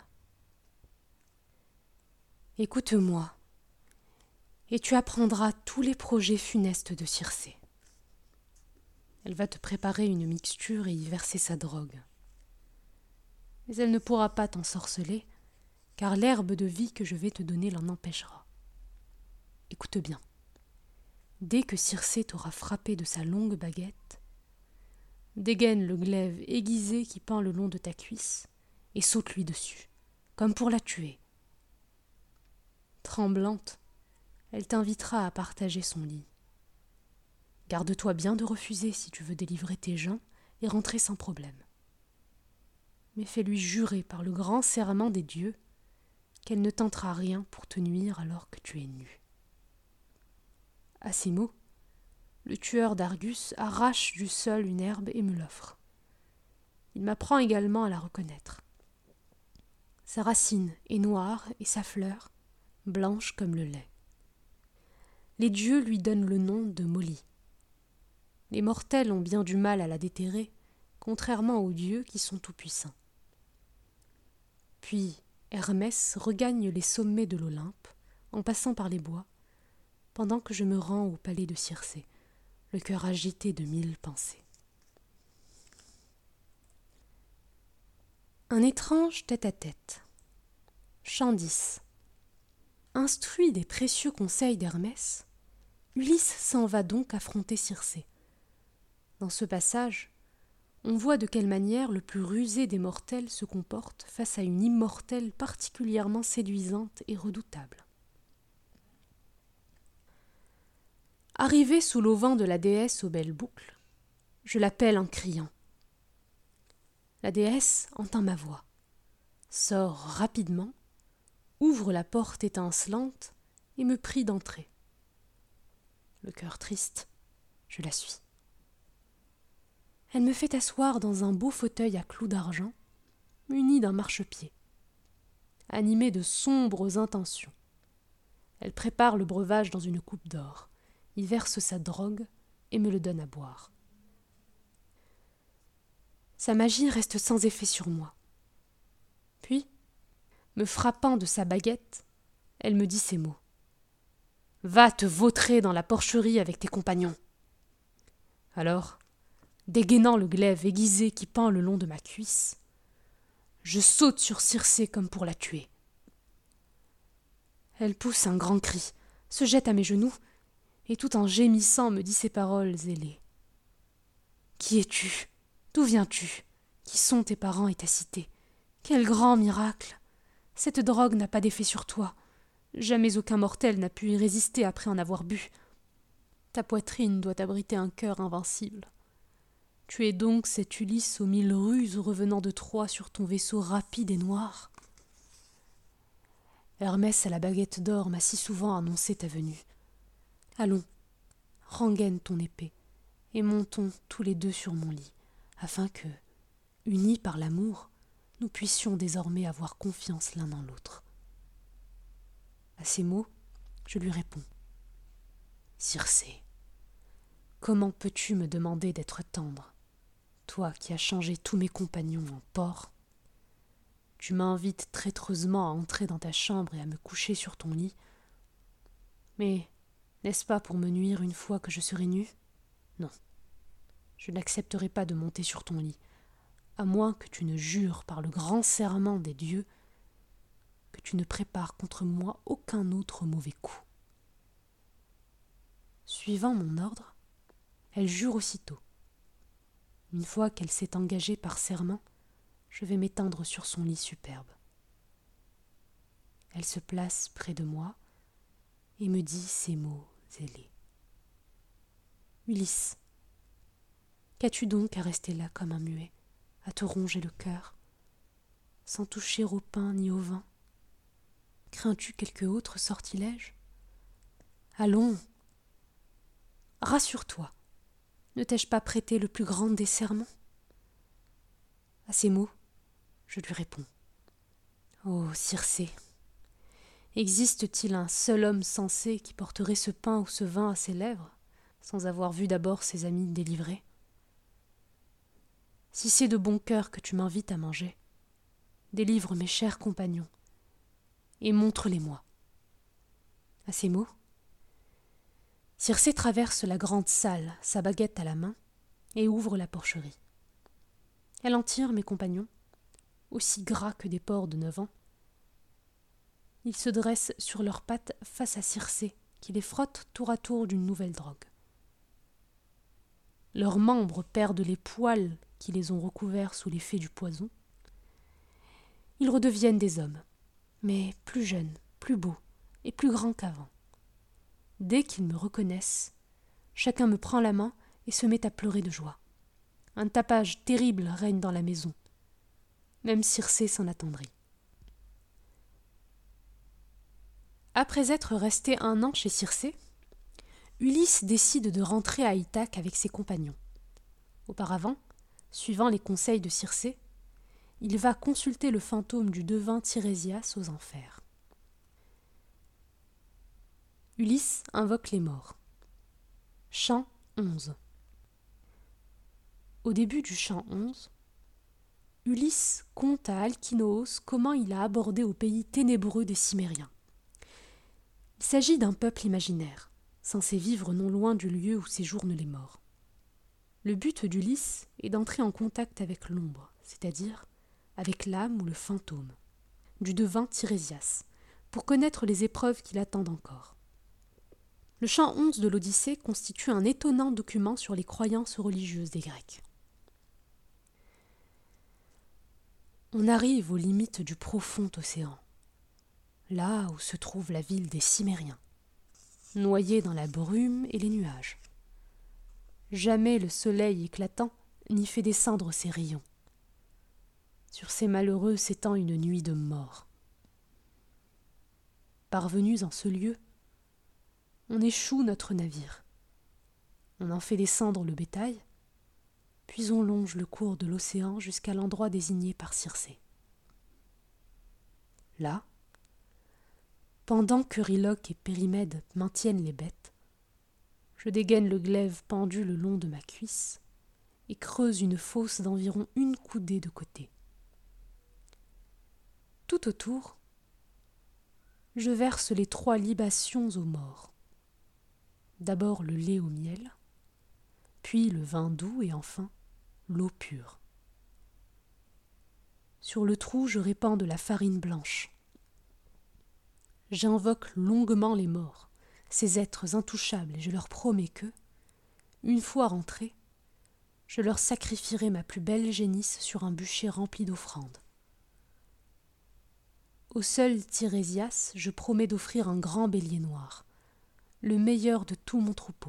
Écoute-moi, et tu apprendras tous les projets funestes de Circé. Elle va te préparer une mixture et y verser sa drogue. Mais elle ne pourra pas t'ensorceler, car l'herbe de vie que je vais te donner l'en empêchera. Écoute bien. Dès que Circé t'aura frappé de sa longue baguette, dégaine le glaive aiguisé qui pend le long de ta cuisse et saute-lui dessus, comme pour la tuer. Tremblante, elle t'invitera à partager son lit. Garde-toi bien de refuser si tu veux délivrer tes gens et rentrer sans problème. Mais fais-lui jurer par le grand serment des dieux qu'elle ne tentera rien pour te nuire alors que tu es nu. À ces mots, le tueur d'Argus arrache du sol une herbe et me l'offre. Il m'apprend également à la reconnaître. Sa racine est noire et sa fleur, blanche comme le lait. Les dieux lui donnent le nom de Molly. Les mortels ont bien du mal à la déterrer, contrairement aux dieux qui sont tout-puissants. Puis Hermès regagne les sommets de l'Olympe, en passant par les bois, pendant que je me rends au palais de Circé, le cœur agité de mille pensées. Un étrange tête-à-tête. Chant dix. Instruit des précieux conseils d'Hermès, Ulysse s'en va donc affronter Circé. Dans ce passage, on voit de quelle manière le plus rusé des mortels se comporte face à une immortelle particulièrement séduisante et redoutable. Arrivé sous l'auvent de la déesse aux belles boucles, je l'appelle en criant. La déesse entend ma voix, sort rapidement, ouvre la porte étincelante et me prie d'entrer. Le cœur triste, je la suis. Elle me fait asseoir dans un beau fauteuil à clous d'argent, muni d'un marchepied. Animée de sombres intentions, elle prépare le breuvage dans une coupe d'or, y verse sa drogue et me le donne à boire. Sa magie reste sans effet sur moi. Puis, me frappant de sa baguette, elle me dit ces mots. « Va te vautrer dans la porcherie avec tes compagnons. » Alors, dégainant le glaive aiguisé qui pend le long de ma cuisse, je saute sur Circé comme pour la tuer. Elle pousse un grand cri, se jette à mes genoux, et tout en gémissant me dit ces paroles ailées. « Qui es-tu ? D'où viens-tu ? Qui sont tes parents et ta cité? Quel grand miracle! Cette drogue n'a pas d'effet sur toi. Jamais aucun mortel n'a pu y résister après en avoir bu. Ta poitrine doit abriter un cœur invincible. Tu es donc cette Ulysse aux mille ruses revenant de Troie sur ton vaisseau rapide et noir. Hermès à la baguette d'or m'a si souvent annoncé ta venue. Allons, rengaine ton épée, et montons tous les deux sur mon lit, afin que, unis par l'amour, nous puissions désormais avoir confiance l'un dans l'autre. À ces mots, je lui réponds. Circé, comment peux-tu me demander d'être tendre, toi qui as changé tous mes compagnons en porcs? Tu m'invites traîtreusement à entrer dans ta chambre et à me coucher sur ton lit. Mais n'est-ce pas pour me nuire une fois que je serai nue? Non, je n'accepterai pas de monter sur ton lit, à moins que tu ne jures par le grand serment des dieux que tu ne prépares contre moi aucun autre mauvais coup. Suivant mon ordre, elle jure aussitôt. Une fois qu'elle s'est engagée par serment, je vais m'étendre sur son lit superbe. Elle se place près de moi et me dit ces mots zélés. Ulysse, qu'as-tu donc à rester là comme un muet, à te ronger le cœur, sans toucher au pain ni au vin? Crains-tu quelque autre sortilège? Allons, rassure-toi, ne t'ai-je pas prêté le plus grand des serments? À ces mots, je lui réponds. Ô Circé, existe-t-il un seul homme sensé qui porterait ce pain ou ce vin à ses lèvres, sans avoir vu d'abord ses amis délivrés? Si c'est de bon cœur que tu m'invites à manger, délivre mes chers compagnons, et montre-les-moi. À ces mots, Circé traverse la grande salle, sa baguette à la main, et ouvre la porcherie. Elle en tire mes compagnons, aussi gras que des porcs de neuf ans. Ils se dressent sur leurs pattes face à Circé, qui les frotte tour à tour d'une nouvelle drogue. Leurs membres perdent les poils qui les ont recouverts sous l'effet du poison. Ils redeviennent des hommes, mais plus jeunes, plus beaux et plus grands qu'avant. Dès qu'ils me reconnaissent, chacun me prend la main et se met à pleurer de joie. Un tapage terrible règne dans la maison. Même Circé s'en attendrit. Après être resté un an chez Circé, Ulysse décide de rentrer à Ithaque avec ses compagnons. Auparavant, suivant les conseils de Circé, il va consulter le fantôme du devin Tirésias aux enfers. Ulysse invoque les morts. Chant onze. Au début du chant onze, Ulysse conte à Alkinoos comment il a abordé au pays ténébreux des Cimériens. Il s'agit d'un peuple imaginaire, censé vivre non loin du lieu où séjournent les morts. Le but d'Ulysse est d'entrer en contact avec l'ombre, c'est-à-dire avec l'âme ou le fantôme, du devin Tirésias, pour connaître les épreuves qui l'attendent encore. Le chant onze de l'Odyssée constitue un étonnant document sur les croyances religieuses des Grecs. On arrive aux limites du profond océan, là où se trouve la ville des Cimériens, noyée dans la brume et les nuages. Jamais le soleil éclatant n'y fait descendre ses rayons. Sur ces malheureux s'étend une nuit de mort. Parvenus en ce lieu, on échoue notre navire. On en fait descendre le bétail, puis on longe le cours de l'océan jusqu'à l'endroit désigné par Circé. Là, pendant qu'Euryloque et Périmède maintiennent les bêtes, je dégaine le glaive pendu le long de ma cuisse et creuse une fosse d'environ une coudée de côté. Tout autour, je verse les trois libations aux morts. D'abord le lait au miel, puis le vin doux et enfin l'eau pure. Sur le trou, je répands de la farine blanche. J'invoque longuement les morts, ces êtres intouchables, et je leur promets que, une fois rentrés, je leur sacrifierai ma plus belle génisse sur un bûcher rempli d'offrandes. Au seul Tirésias, je promets d'offrir un grand bélier noir, le meilleur de tout mon troupeau.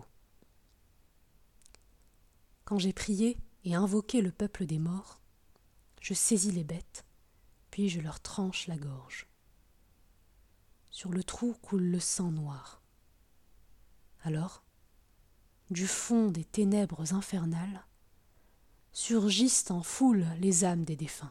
Quand j'ai prié et invoqué le peuple des morts, je saisis les bêtes, puis je leur tranche la gorge. Sur le trou coule le sang noir. Alors, du fond des ténèbres infernales, surgissent en foule les âmes des défunts.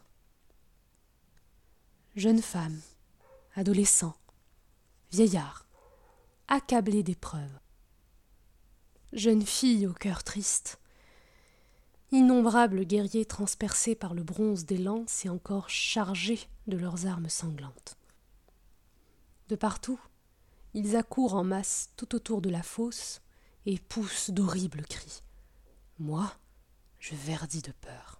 Jeunes femmes, adolescents, vieillards, accablés d'épreuves. Jeunes filles au cœur triste, innombrables guerriers transpercés par le bronze des lances et encore chargés de leurs armes sanglantes. De partout, ils accourent en masse tout autour de la fosse et poussent d'horribles cris. Moi, je verdis de peur.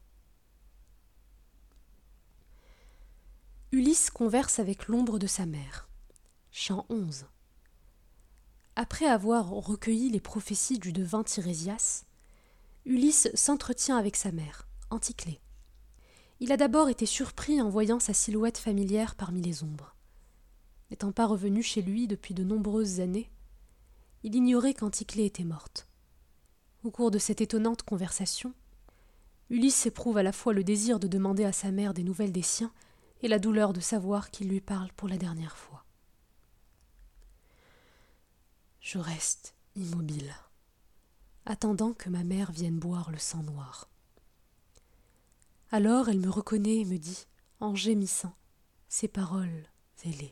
Ulysse converse avec l'ombre de sa mère. Chant onze. Après avoir recueilli les prophéties du devin Tirésias, Ulysse s'entretient avec sa mère, Anticlée. Il a d'abord été surpris en voyant sa silhouette familière parmi les ombres. N'étant pas revenu chez lui depuis de nombreuses années, il ignorait qu'Anticlée était morte. Au cours de cette étonnante conversation, Ulysse éprouve à la fois le désir de demander à sa mère des nouvelles des siens et la douleur de savoir qu'il lui parle pour la dernière fois. Je reste immobile, attendant que ma mère vienne boire le sang noir. Alors elle me reconnaît et me dit, en gémissant, ces paroles ailées.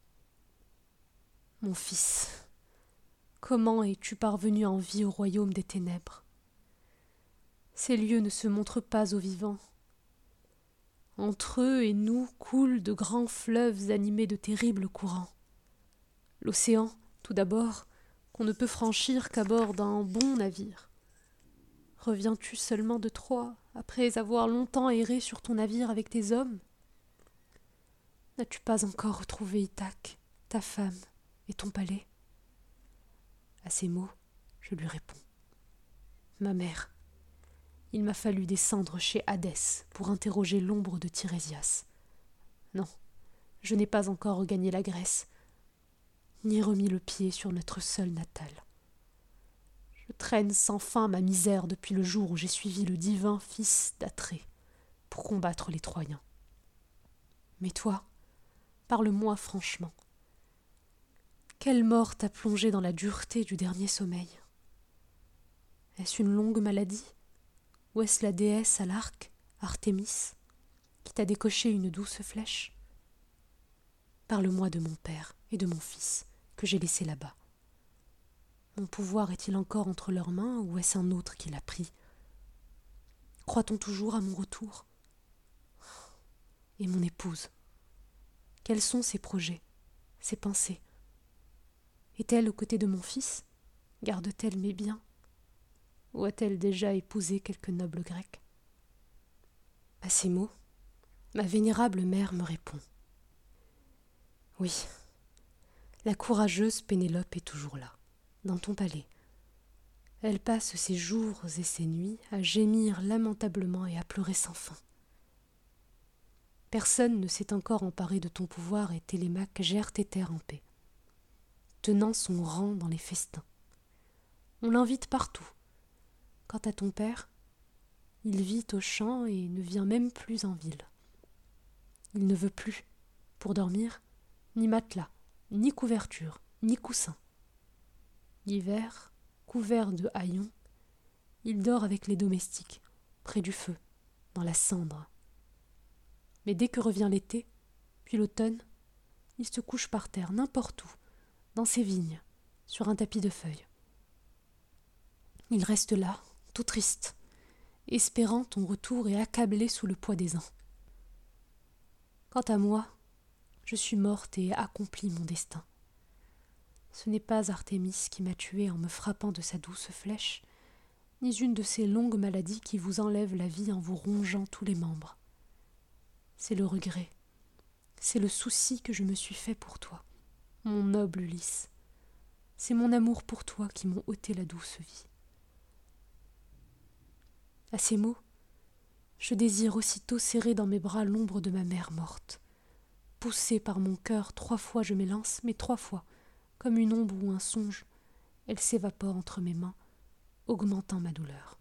Mon fils, comment es-tu parvenu en vie au royaume des ténèbres? Ces lieux ne se montrent pas aux vivants. Entre eux et nous coulent de grands fleuves animés de terribles courants. L'océan, tout d'abord, qu'on ne peut franchir qu'à bord d'un bon navire. Reviens-tu seulement de Troie, après avoir longtemps erré sur ton navire avec tes hommes? N'as-tu pas encore retrouvé Ithaque, ta femme et ton palais? À ces mots, je lui réponds. Ma mère, il m'a fallu descendre chez Hadès pour interroger l'ombre de Tirésias. Non, je n'ai pas encore regagné la Grèce, ni remis le pied sur notre sol natal. Je traîne sans fin ma misère depuis le jour où j'ai suivi le divin fils d'Atrée pour combattre les Troyens. Mais toi, parle-moi franchement. Quelle mort t'a plongé dans la dureté du dernier sommeil? Est-ce une longue maladie? Ou est-ce la déesse à l'arc, Artémis, qui t'a décoché une douce flèche? Parle-moi de mon père et de mon fils, que j'ai laissé là-bas. Mon pouvoir est-il encore entre leurs mains, ou est-ce un autre qui l'a pris? Croit-on toujours à mon retour? Et mon épouse? Quels sont ses projets, ses pensées? Est-elle aux côtés de mon fils? Garde-t-elle mes biens? Ou a-t-elle déjà épousé quelque noble grec? À ces mots, ma vénérable mère me répond. Oui, la courageuse Pénélope est toujours là, dans ton palais. Elle passe ses jours et ses nuits à gémir lamentablement et à pleurer sans fin. Personne ne s'est encore emparé de ton pouvoir et Télémaque gère tes terres en paix, tenant son rang dans les festins. On l'invite partout. Quant à ton père, il vit aux champs et ne vient même plus en ville. Il ne veut plus, pour dormir, ni matelas, ni couverture, ni coussin. L'hiver, couvert de haillons, il dort avec les domestiques, près du feu, dans la cendre. Mais dès que revient l'été, puis l'automne, il se couche par terre, n'importe où, dans ses vignes, sur un tapis de feuilles. Il reste là, tout triste, espérant ton retour et accablé sous le poids des ans. Quant à moi, je suis morte et ai accompli mon destin. Ce n'est pas Artémis qui m'a tuée en me frappant de sa douce flèche, ni une de ces longues maladies qui vous enlèvent la vie en vous rongeant tous les membres. C'est le regret, c'est le souci que je me suis fait pour toi, mon noble Ulysse. C'est mon amour pour toi qui m'ont ôté la douce vie. À ces mots, je désire aussitôt serrer dans mes bras l'ombre de ma mère morte. Poussée par mon cœur, trois fois je m'élance, mais trois fois, comme une ombre ou un songe, elle s'évapore entre mes mains, augmentant ma douleur.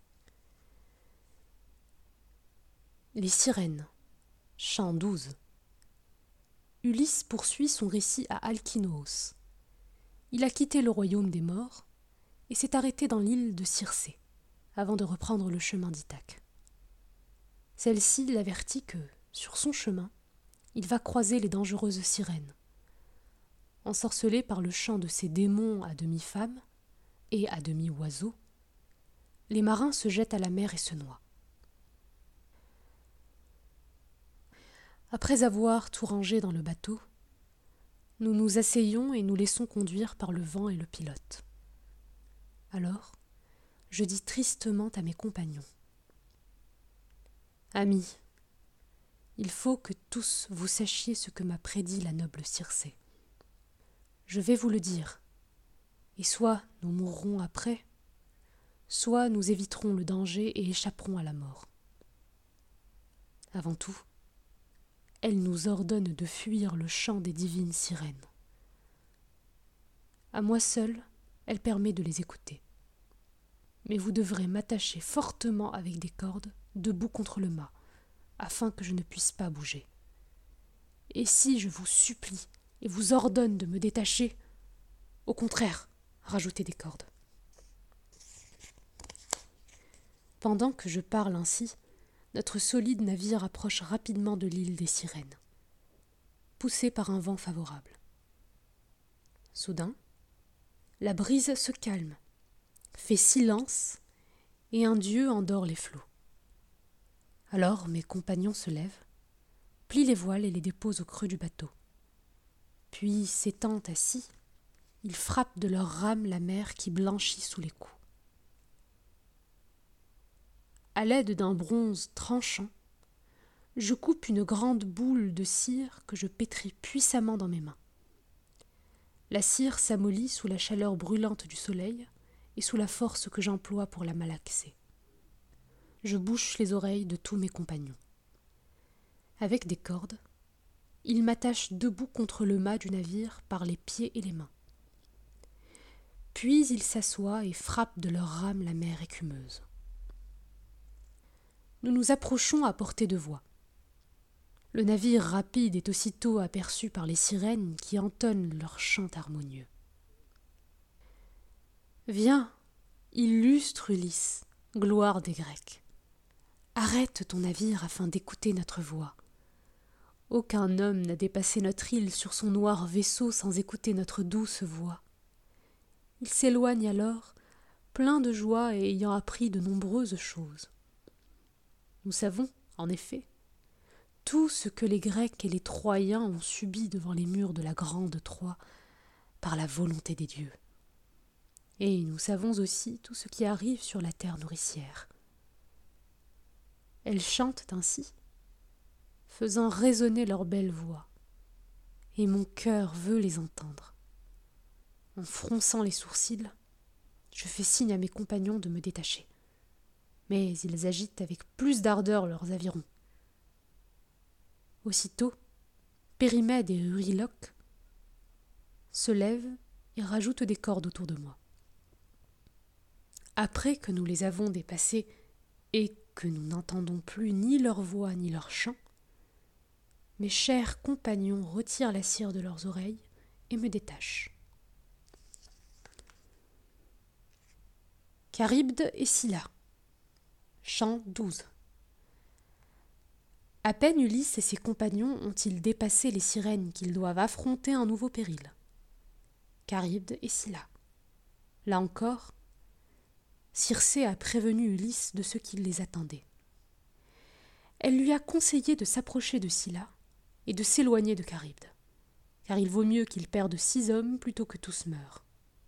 Les sirènes. Chant douze. Ulysse poursuit son récit à Alkinoos. Il a quitté le royaume des morts et s'est arrêté dans l'île de Circé, avant de reprendre le chemin d'Ithaque. Celle-ci l'avertit que, sur son chemin, il va croiser les dangereuses sirènes. Ensorcelés par le chant de ces démons à demi femmes et à demi oiseaux, les marins se jettent à la mer et se noient. Après avoir tout rangé dans le bateau, nous nous asseyons et nous laissons conduire par le vent et le pilote. Alors, je dis tristement à mes compagnons : « Amis, il faut que tous vous sachiez ce que m'a prédit la noble Circé. Je vais vous le dire, et soit nous mourrons après, soit nous éviterons le danger et échapperons à la mort. Avant tout, elle nous ordonne de fuir le chant des divines sirènes. À moi seule, elle permet de les écouter. Mais vous devrez m'attacher fortement avec des cordes, debout contre le mât, afin que je ne puisse pas bouger. Et si je vous supplie et vous ordonne de me détacher, au contraire, rajoutez des cordes. » Pendant que je parle ainsi, notre solide navire approche rapidement de l'île des sirènes, poussé par un vent favorable. Soudain, la brise se calme, fait silence, et un dieu endort les flots. Alors mes compagnons se lèvent, plient les voiles et les déposent au creux du bateau. Puis, s'étant assis, ils frappent de leurs rames la mer qui blanchit sous les coups. À l'aide d'un bronze tranchant, je coupe une grande boule de cire que je pétris puissamment dans mes mains. La cire s'amollit sous la chaleur brûlante du soleil et sous la force que j'emploie pour la malaxer. Je bouche les oreilles de tous mes compagnons. Avec des cordes, ils m'attachent debout contre le mât du navire par les pieds et les mains. Puis ils s'assoient et frappent de leurs rames la mer écumeuse. Nous nous approchons à portée de voix. Le navire rapide est aussitôt aperçu par les sirènes qui entonnent leur chant harmonieux. « Viens, illustre Ulysse, gloire des Grecs. Arrête ton navire afin d'écouter notre voix. Aucun homme n'a dépassé notre île sur son noir vaisseau sans écouter notre douce voix. Il s'éloigne alors, plein de joie et ayant appris de nombreuses choses. Nous savons, en effet, tout ce que les Grecs et les Troyens ont subi devant les murs de la grande Troie par la volonté des dieux. Et nous savons aussi tout ce qui arrive sur la terre nourricière. Elles chantent ainsi, faisant résonner leurs belles voix, et mon cœur veut les entendre. En fronçant les sourcils, je fais signe à mes compagnons de me détacher. Mais ils agitent avec plus d'ardeur leurs avirons. Aussitôt, Périmède et Euryloque se lèvent et rajoutent des cordes autour de moi. Après que nous les avons dépassés et que nous n'entendons plus ni leur voix ni leur chant, mes chers compagnons retirent la cire de leurs oreilles et me détachent. Charybde et Scylla. Chant douze. À peine Ulysse et ses compagnons ont-ils dépassé les sirènes qu'ils doivent affronter un nouveau péril. Charybde et Scylla. Là encore, Circé a prévenu Ulysse de ce qui les attendait. Elle lui a conseillé de s'approcher de Scylla et de s'éloigner de Charybde, car il vaut mieux qu'il perde six hommes plutôt que tous meurent.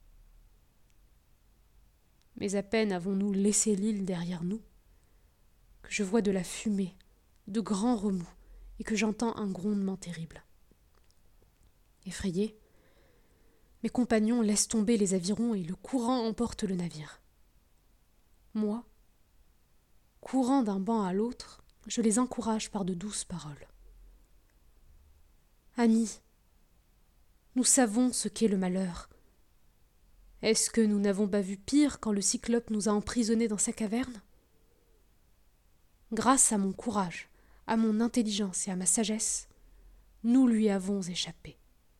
Mais à peine avons-nous laissé l'île derrière nous, que je vois de la fumée, de grands remous, et que j'entends un grondement terrible. Effrayés, mes compagnons laissent tomber les avirons et le courant emporte le navire. Moi, Courant d'un banc à l'autre, je les encourage par de douces paroles. Amis, nous savons ce qu'est le malheur. Est-ce que nous n'avons pas vu pire quand le cyclope nous a emprisonnés dans sa caverne ? Grâce à mon courage, à mon intelligence et à ma sagesse, nous lui avons échappé.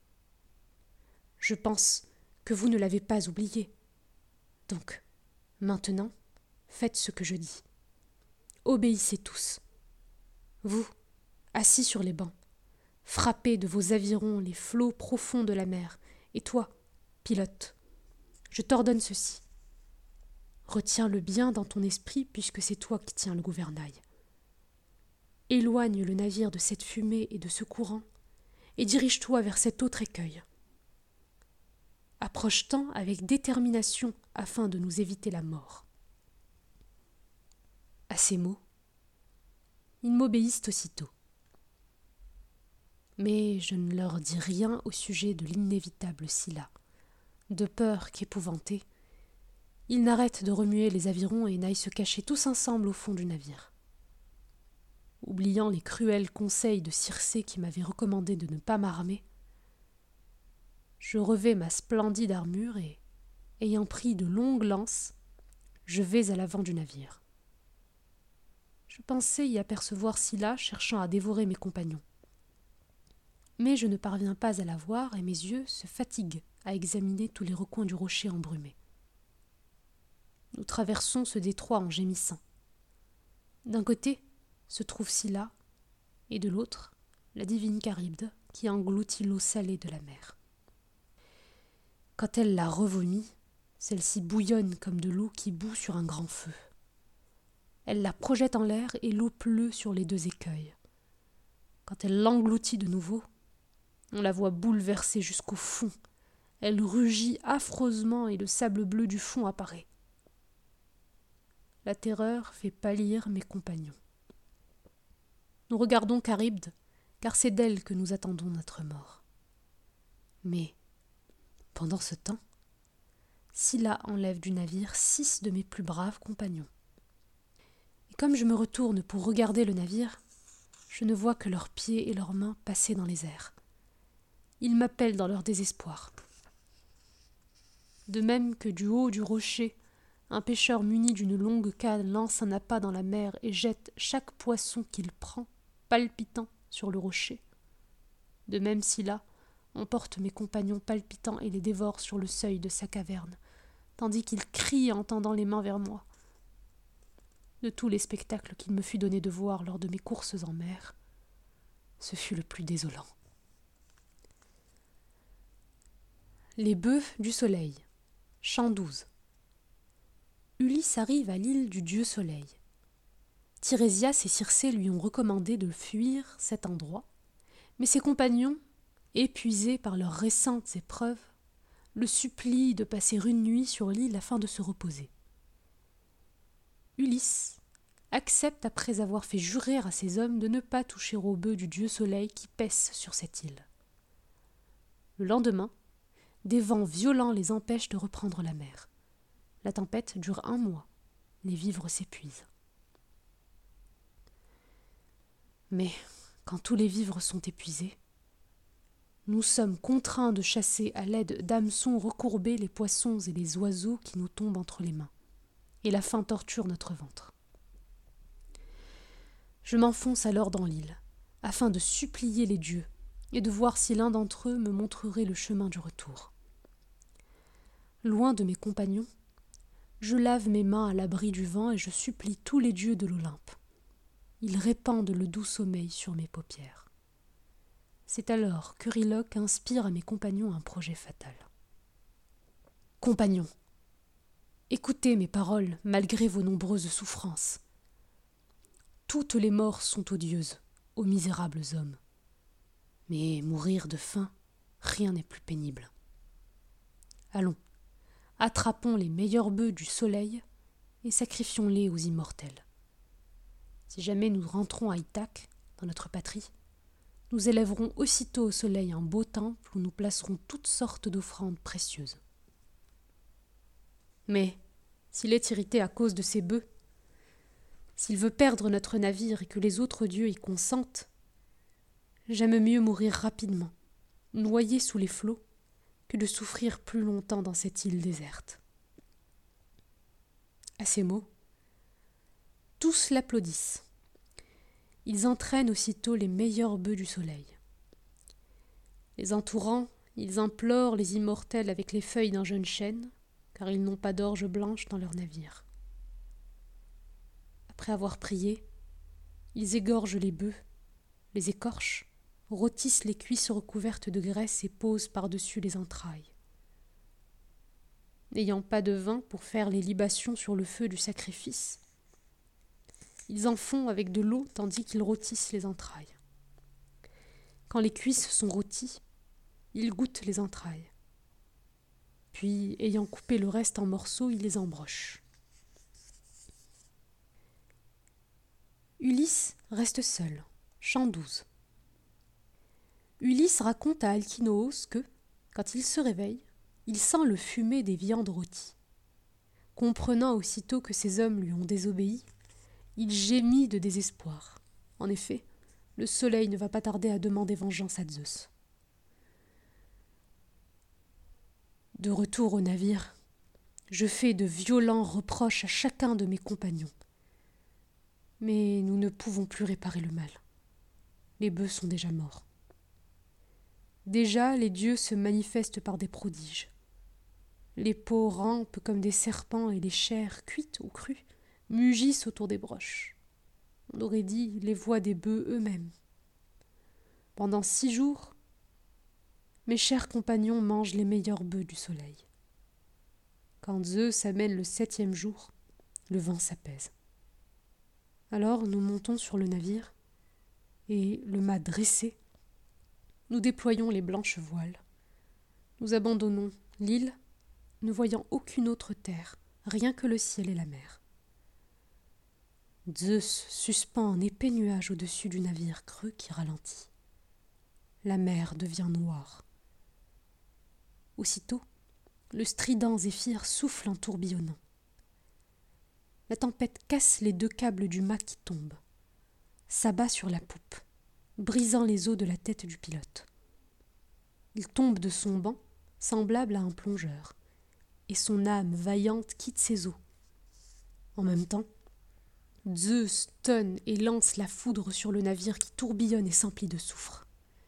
Je pense que vous ne l'avez pas oublié. Donc, maintenant, faites ce que je dis. Obéissez tous. Vous, assis sur les bancs, frappez de vos avirons les flots profonds de la mer, et toi, pilote, je t'ordonne ceci. Retiens-le bien dans ton esprit puisque c'est toi qui tiens le gouvernail. Éloigne le navire de cette fumée et de ce courant, et dirige-toi vers cet autre écueil. Approche-t'en avec détermination afin de nous éviter la mort. À ces mots, ils m'obéissent aussitôt. Mais je ne leur dis rien au sujet de l'inévitable Scylla. De peur qu'épouvantés, ils n'arrêtent de remuer les avirons et n'aillent se cacher tous ensemble au fond du navire. Oubliant les cruels conseils de Circé qui m'avait recommandé de ne pas m'armer, je revais ma splendide armure et, ayant pris de longues lances, je vais à l'avant du navire. Je pensais y apercevoir Scylla cherchant à dévorer mes compagnons. Mais je ne parviens pas à la voir et mes yeux se fatiguent à examiner tous les recoins du rocher embrumé. Nous traversons ce détroit en gémissant. D'un côté se trouve Scylla, et de l'autre, la divine Charybde qui engloutit l'eau salée de la mer. Quand elle la revomit, celle-ci bouillonne comme de l'eau qui bout sur un grand feu. Elle la projette en l'air et l'eau pleut sur les deux écueils. Quand elle l'engloutit de nouveau, on la voit bouleversée jusqu'au fond. Elle rugit affreusement et le sable bleu du fond apparaît. La terreur fait pâlir mes compagnons. Nous regardons Charybde, car c'est d'elle que nous attendons notre mort. Mais, pendant ce temps, Scylla enlève du navire six de mes plus braves compagnons. Et comme je me retourne pour regarder le navire, je ne vois que leurs pieds et leurs mains passer dans les airs. Ils m'appellent dans leur désespoir. De même que du haut du rocher, un pêcheur muni d'une longue canne lance un appât dans la mer et jette chaque poisson qu'il prend, palpitant, sur le rocher. De même Scylla emporte mes compagnons palpitants et les dévore sur le seuil de sa caverne, tandis qu'ils crient en tendant les mains vers moi. De tous les spectacles qu'il me fut donné de voir lors de mes courses en mer, ce fut le plus désolant. Les bœufs du soleil. Chant douze. Ulysse arrive à l'île du dieu soleil. Tirésias et Circé lui ont recommandé de fuir cet endroit, mais ses compagnons, épuisés par leurs récentes épreuves, le supplient de passer une nuit sur l'île afin de se reposer. Ulysse accepte après avoir fait jurer à ses hommes de ne pas toucher aux bœufs du dieu soleil qui paissent sur cette île. Le lendemain, des vents violents les empêchent de reprendre la mer. La tempête dure un mois. Les vivres s'épuisent. Mais, quand tous les vivres sont épuisés, nous sommes contraints de chasser à l'aide d'hameçons recourbés les poissons et les oiseaux qui nous tombent entre les mains, et la faim torture notre ventre. Je m'enfonce alors dans l'île, afin de supplier les dieux, et de voir si l'un d'entre eux me montrerait le chemin du retour. Loin de mes compagnons, je lave mes mains à l'abri du vent et je supplie tous les dieux de l'Olympe. Ils répandent le doux sommeil sur mes paupières. C'est alors qu'Euryloque inspire à mes compagnons un projet fatal. Compagnons, écoutez mes paroles malgré vos nombreuses souffrances. Toutes les morts sont odieuses aux misérables hommes. Mais mourir de faim, rien n'est plus pénible. Allons, attrapons les meilleurs bœufs du soleil et sacrifions-les aux immortels. Si jamais nous rentrons à Ithaque, dans notre patrie, nous élèverons aussitôt au soleil un beau temple où nous placerons toutes sortes d'offrandes précieuses. Mais, s'il est irrité à cause de ces bœufs, S'il veut perdre notre navire et que les autres dieux y consentent, j'aime mieux mourir rapidement, noyé sous les flots, que de souffrir plus longtemps dans cette île déserte. » À ces mots, tous l'applaudissent. Ils entraînent aussitôt les meilleurs bœufs du soleil. Les entourant, ils implorent les immortels avec les feuilles d'un jeune chêne, car ils n'ont pas d'orge blanche dans leur navire. Après avoir prié, ils égorgent les bœufs, les écorchent, rôtissent les cuisses recouvertes de graisse et posent par-dessus les entrailles. N'ayant pas de vin pour faire les libations sur le feu du sacrifice, ils en font avec de l'eau tandis qu'ils rôtissent les entrailles. Quand les cuisses sont rôties, ils goûtent les entrailles. Puis, ayant coupé le reste en morceaux, ils les embrochent. Ulysse reste seul. Chant douze. Ulysse raconte à Alkinoos que, quand il se réveille, il sent le fumet des viandes rôties. Comprenant aussitôt que ces hommes lui ont désobéi, il gémit de désespoir. En effet, le soleil ne va pas tarder à demander vengeance à Zeus. De retour au navire, je fais de violents reproches à chacun de mes compagnons. Mais nous ne pouvons plus réparer le mal. Les bœufs sont déjà morts. Déjà, les dieux se manifestent par des prodiges. Les peaux rampent comme des serpents et les chairs, cuites ou crues, mugissent autour des broches. On aurait dit les voix des bœufs eux-mêmes. Pendant six jours, mes chers compagnons mangent les meilleurs bœufs du soleil. Quand Zeus amène le septième jour, le vent s'apaise. Alors nous montons sur le navire, et, le mât dressé, nous déployons les blanches voiles. Nous abandonnons l'île, ne voyant aucune autre terre, rien que le ciel et la mer. Zeus suspend un épais nuage au-dessus du navire creux qui ralentit. La mer devient noire. Aussitôt, le strident zéphyr souffle en tourbillonnant. La tempête casse les deux câbles du mât qui tombent, s'abat sur la poupe, brisant les os de la tête du pilote. Il tombe de son banc, semblable à un plongeur, et son âme vaillante quitte ses os. En même temps, Zeus tonne et lance la foudre sur le navire qui tourbillonne et s'emplit de soufre.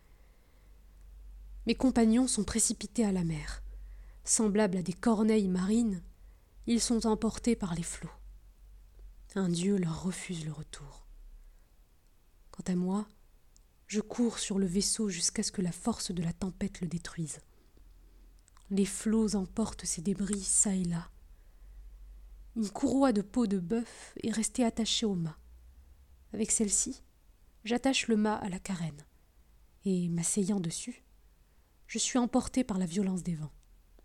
Mes compagnons sont précipités à la mer. Semblables à des corneilles marines, ils sont emportés par les flots. Un dieu leur refuse le retour. Quant à moi, je cours sur le vaisseau jusqu'à ce que la force de la tempête le détruise. Les flots emportent ces débris çà et là. Une courroie de peau de bœuf est restée attachée au mât. Avec celle-ci, j'attache le mât à la carène, et, m'asseyant dessus, je suis emporté par la violence des vents.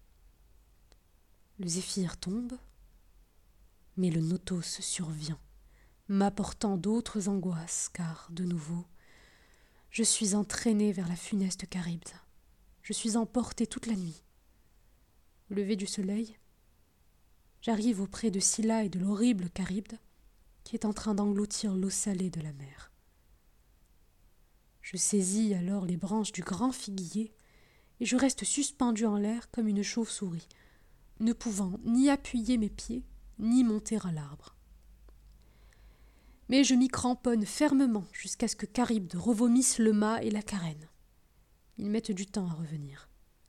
Le zéphyr tombe, mais le notos survient, m'apportant d'autres angoisses, car, de nouveau, je suis entraîné vers la funeste Charybde. Je suis emporté toute la nuit. Au lever du soleil, j'arrive auprès de Scylla et de l'horrible Charybde, qui est en train d'engloutir l'eau salée de la mer. Je saisis alors les branches du grand figuier et je reste suspendu en l'air comme une chauve-souris, ne pouvant ni appuyer mes pieds, ni monter à l'arbre. Mais je m'y cramponne fermement jusqu'à ce que Charybde revomisse le mât et la carène. Ils mettent du temps à revenir.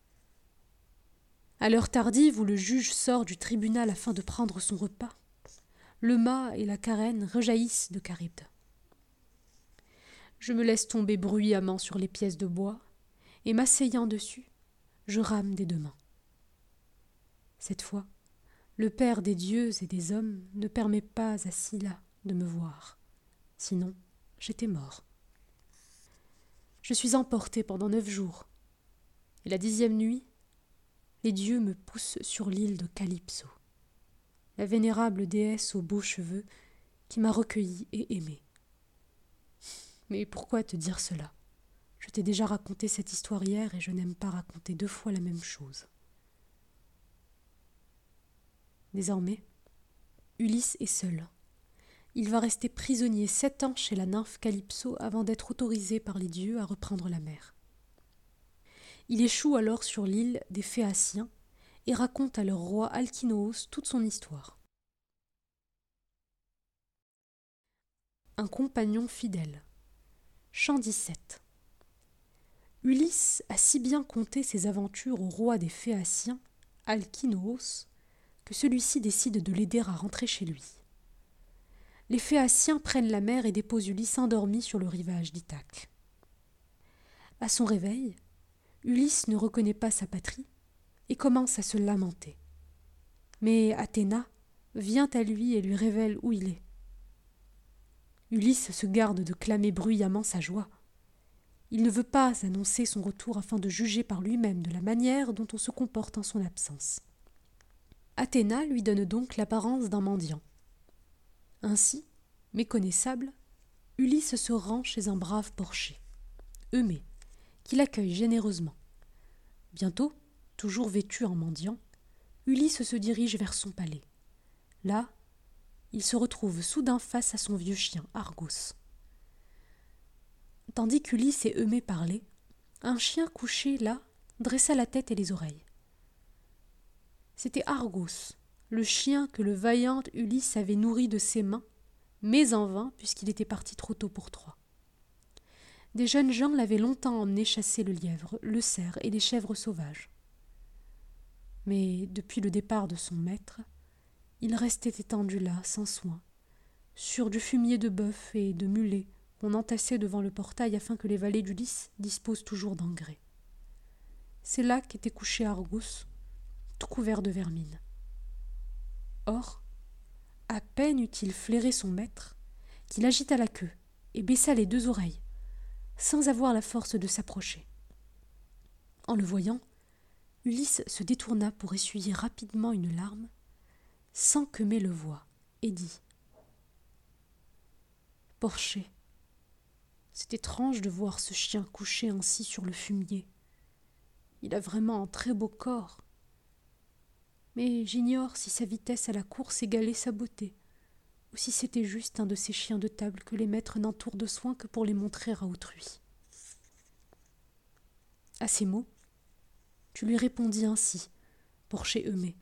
À l'heure tardive où le juge sort du tribunal afin de prendre son repas, le mât et la carène rejaillissent de Charybde. Je me laisse tomber bruyamment sur les pièces de bois, et m'asseyant dessus, je rame des deux mains. Cette fois, le Père des dieux et des hommes ne permet pas à Scylla de me voir. Sinon, j'étais mort. Je suis emporté pendant neuf jours, et la dixième nuit, les dieux me poussent sur l'île de Calypso, la vénérable déesse aux beaux cheveux qui m'a recueilli et aimé. Mais pourquoi te dire cela ? Je t'ai déjà raconté cette histoire hier et je n'aime pas raconter deux fois la même chose. Désormais, Ulysse est seul. Il va rester prisonnier sept ans chez la nymphe Calypso avant d'être autorisé par les dieux à reprendre la mer. Il échoue alors sur l'île des Phéaciens et raconte à leur roi Alkinoos toute son histoire. Un compagnon fidèle. Chant dix-sept. Ulysse a si bien conté ses aventures au roi des Phéaciens, Alkinoos, que celui-ci décide de l'aider à rentrer chez lui. Les Phéaciens prennent la mer et déposent Ulysse endormi sur le rivage d'Ithaque. À son réveil, Ulysse ne reconnaît pas sa patrie et commence à se lamenter. Mais Athéna vient à lui et lui révèle où il est. Ulysse se garde de clamer bruyamment sa joie. Il ne veut pas annoncer son retour afin de juger par lui-même de la manière dont on se comporte en son absence. Athéna lui donne donc l'apparence d'un mendiant. Ainsi, méconnaissable, Ulysse se rend chez un brave porcher, Eumée, qui l'accueille généreusement. Bientôt, toujours vêtu en mendiant, Ulysse se dirige vers son palais. Là, il se retrouve soudain face à son vieux chien, Argos. Tandis qu'Ulysse et Eumée parlaient, un chien couché là dressa la tête et les oreilles. C'était Argos, le chien que le vaillant Ulysse avait nourri de ses mains, mais en vain puisqu'il était parti trop tôt pour trois. Des jeunes gens l'avaient longtemps emmené chasser le lièvre, le cerf et les chèvres sauvages. Mais depuis le départ de son maître, il restait étendu là, sans soin, sur du fumier de bœuf et de mulet qu'on entassait devant le portail afin que les valets d'Ulysse disposent toujours d'engrais. C'est là qu'était couché Argos, tout couvert de vermine. Or, à peine eut-il flairé son maître, qu'il agita la queue et baissa les deux oreilles, sans avoir la force de s'approcher. En le voyant, Ulysse se détourna pour essuyer rapidement une larme, sans qu'Eumée le voie, et dit « Porcher, c'est étrange de voir ce chien couché ainsi sur le fumier. Il a vraiment un très beau corps. Mais j'ignore si sa vitesse à la course égalait sa beauté, ou si c'était juste un de ces chiens de table que les maîtres n'entourent de soin que pour les montrer à autrui. » À ces mots, tu lui répondis ainsi, Porcher Eumée.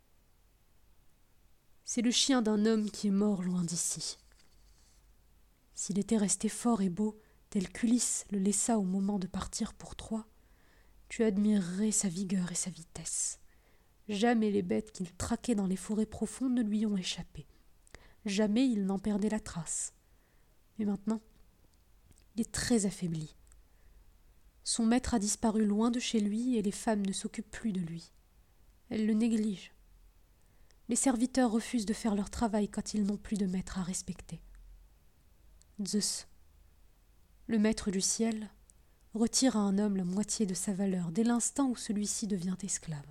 C'est le chien d'un homme qui est mort loin d'ici. S'il était resté fort et beau, tel qu'Ulysse le laissa au moment de partir pour Troie, tu admirerais sa vigueur et sa vitesse. Jamais les bêtes qu'il traquait dans les forêts profondes ne lui ont échappé. Jamais il n'en perdait la trace. Mais maintenant, il est très affaibli. Son maître a disparu loin de chez lui et les femmes ne s'occupent plus de lui. Elles le négligent. Les serviteurs refusent de faire leur travail quand ils n'ont plus de maître à respecter. Zeus, le maître du ciel, retire à un homme la moitié de sa valeur dès l'instant où celui-ci devient esclave.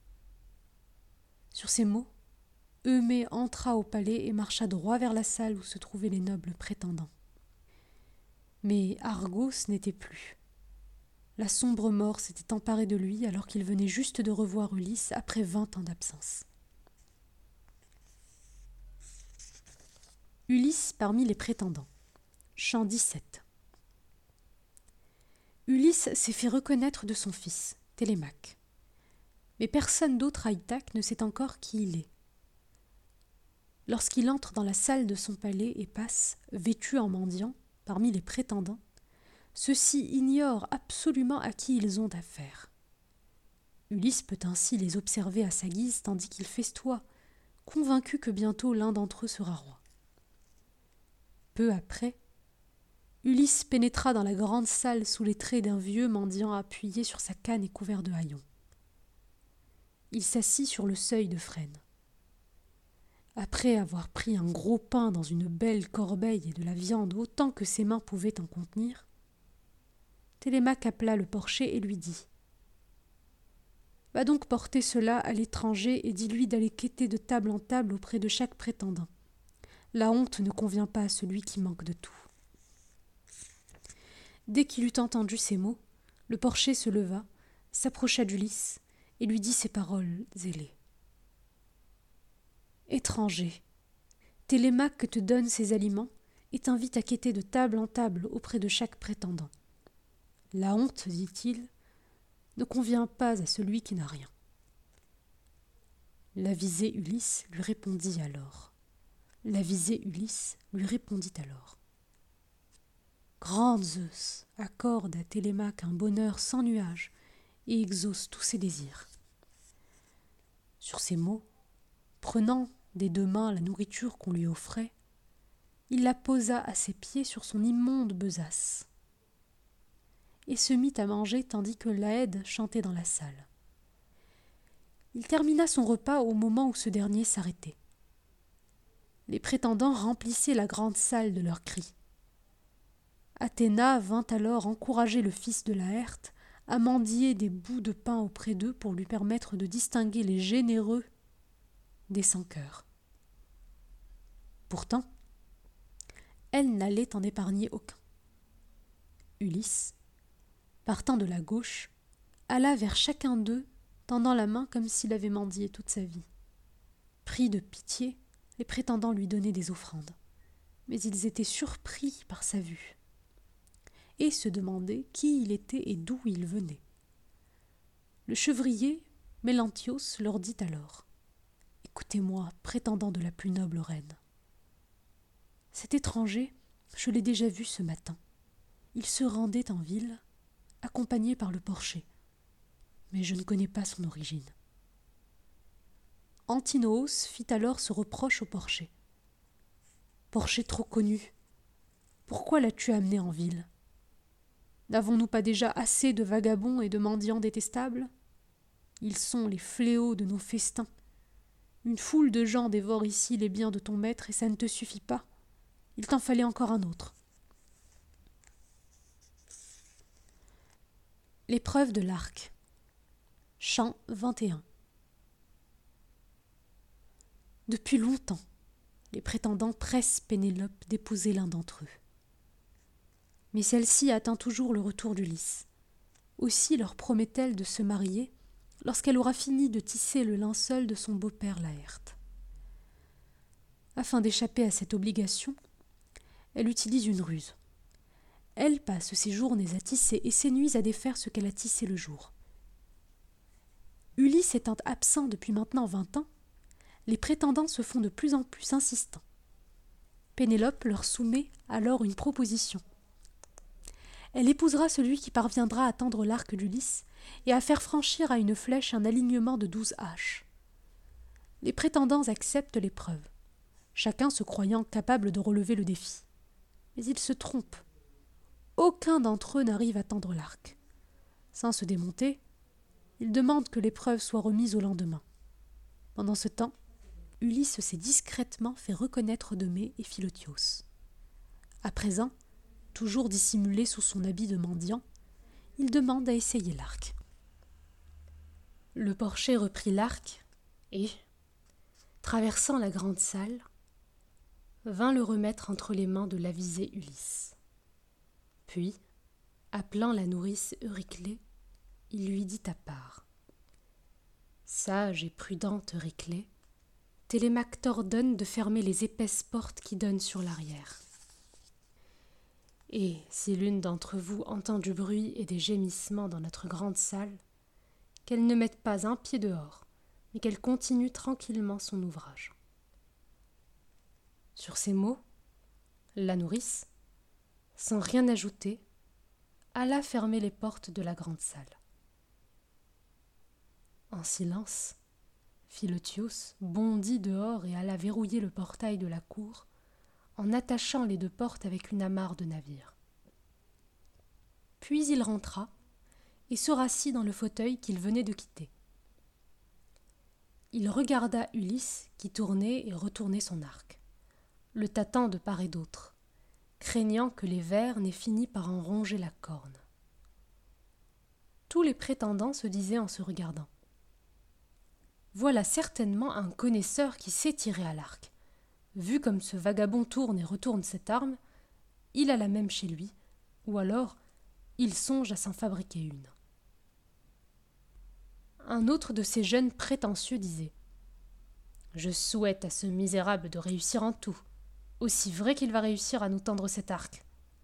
Sur ces mots, Eumée entra au palais et marcha droit vers la salle où se trouvaient les nobles prétendants. Mais Argos n'était plus. La sombre mort s'était emparée de lui alors qu'il venait juste de revoir Ulysse après vingt ans d'absence. Ulysse parmi les prétendants. Chant dix-sept. Ulysse s'est fait reconnaître de son fils, Télémaque. Mais personne d'autre à Ithaque ne sait encore qui il est. Lorsqu'il entre dans la salle de son palais et passe, vêtu en mendiant, parmi les prétendants, ceux-ci ignorent absolument à qui ils ont affaire. Ulysse peut ainsi les observer à sa guise tandis qu'il festoie, convaincu que bientôt l'un d'entre eux sera roi. Peu après, Ulysse pénétra dans la grande salle sous les traits d'un vieux mendiant appuyé sur sa canne et couvert de haillons. Il s'assit sur le seuil de frêne. Après avoir pris un gros pain dans une belle corbeille et de la viande autant que ses mains pouvaient en contenir, Télémaque appela le porcher et lui dit « Va donc porter cela à l'étranger et dis-lui d'aller quêter de table en table auprès de chaque prétendant. La honte ne convient pas à celui qui manque de tout. » Dès qu'il eut entendu ces mots, le porcher se leva, s'approcha d'Ulysse et lui dit ces paroles zélées. « Étranger, Télémaque te donne ses aliments et t'invite à quêter de table en table auprès de chaque prétendant. La honte, dit-il, ne convient pas à celui qui n'a rien. L'avisé Ulysse lui répondit alors. L'avisé Ulysse lui répondit alors. Grand Zeus accorde à Télémaque un bonheur sans nuage et exauce tous ses désirs. Sur ces mots, prenant des deux mains la nourriture qu'on lui offrait, il la posa à ses pieds sur son immonde besace et se mit à manger tandis que l'Aède chantait dans la salle. Il termina son repas au moment où ce dernier s'arrêtait. Les prétendants remplissaient la grande salle de leurs cris. Athéna vint alors encourager le fils de Laërte à mendier des bouts de pain auprès d'eux pour lui permettre de distinguer les généreux des sans-cœur. Pourtant, elle n'allait en épargner aucun. Ulysse, partant de la gauche, alla vers chacun d'eux, tendant la main comme s'il avait mendié toute sa vie. Pris de pitié, les prétendants lui donnaient des offrandes, mais ils étaient surpris par sa vue et se demandaient qui il était et d'où il venait. Le chevrier, Mélantios, leur dit alors « Écoutez-moi, prétendant de la plus noble reine. Cet étranger, je l'ai déjà vu ce matin. Il se rendait en ville, accompagné par le porcher, mais je ne connais pas son origine. » Antinoos fit alors ce reproche au porcher. « Porcher trop connu, pourquoi l'as-tu amené en ville ? N'avons-nous pas déjà assez de vagabonds et de mendiants détestables ? Ils sont les fléaux de nos festins. Une foule de gens dévore ici les biens de ton maître et ça ne te suffit pas. Il t'en fallait encore un autre. » L'épreuve de l'arc. Chant vingt et un. Depuis longtemps, les prétendants pressent Pénélope d'épouser l'un d'entre eux. Mais celle-ci attend toujours le retour d'Ulysse. Aussi leur promet-elle de se marier lorsqu'elle aura fini de tisser le linceul de son beau-père Laërte. Afin d'échapper à cette obligation, elle utilise une ruse. Elle passe ses journées à tisser et ses nuits à défaire ce qu'elle a tissé le jour. Ulysse étant absent depuis maintenant vingt ans, les prétendants se font de plus en plus insistants. Pénélope leur soumet alors une proposition. Elle épousera celui qui parviendra à tendre l'arc d'Ulysse et à faire franchir à une flèche un alignement de douze haches. Les prétendants acceptent l'épreuve, chacun se croyant capable de relever le défi. Mais ils se trompent. Aucun d'entre eux n'arrive à tendre l'arc. Sans se démonter, ils demandent que l'épreuve soit remise au lendemain. Pendant ce temps, Ulysse s'est discrètement fait reconnaître Eudémée et Philotios. À présent, toujours dissimulé sous son habit de mendiant, il demande à essayer l'arc. Le porcher reprit l'arc et, traversant la grande salle, vint le remettre entre les mains de l'avisé Ulysse. Puis, appelant la nourrice Euryclée, il lui dit à part. « Sage et prudente Euryclée, Télémaque t'ordonne de fermer les épaisses portes qui donnent sur l'arrière. Et si l'une d'entre vous entend du bruit et des gémissements dans notre grande salle, qu'elle ne mette pas un pied dehors, mais qu'elle continue tranquillement son ouvrage. » Sur ces mots, la nourrice, sans rien ajouter, alla fermer les portes de la grande salle. En silence, Philotios bondit dehors et alla verrouiller le portail de la cour en attachant les deux portes avec une amarre de navire. Puis il rentra et se rassit dans le fauteuil qu'il venait de quitter. Il regarda Ulysse qui tournait et retournait son arc, le tâtant de part et d'autre, craignant que les vers n'aient fini par en ronger la corne. Tous les prétendants se disaient en se regardant. Voilà certainement un connaisseur qui sait tirer à l'arc. Vu comme ce vagabond tourne et retourne cette arme, il a la même chez lui, ou alors il songe à s'en fabriquer une. Un autre de ces jeunes prétentieux disait Je souhaite à ce misérable de réussir en tout, aussi vrai qu'il va réussir à nous tendre cet arc. »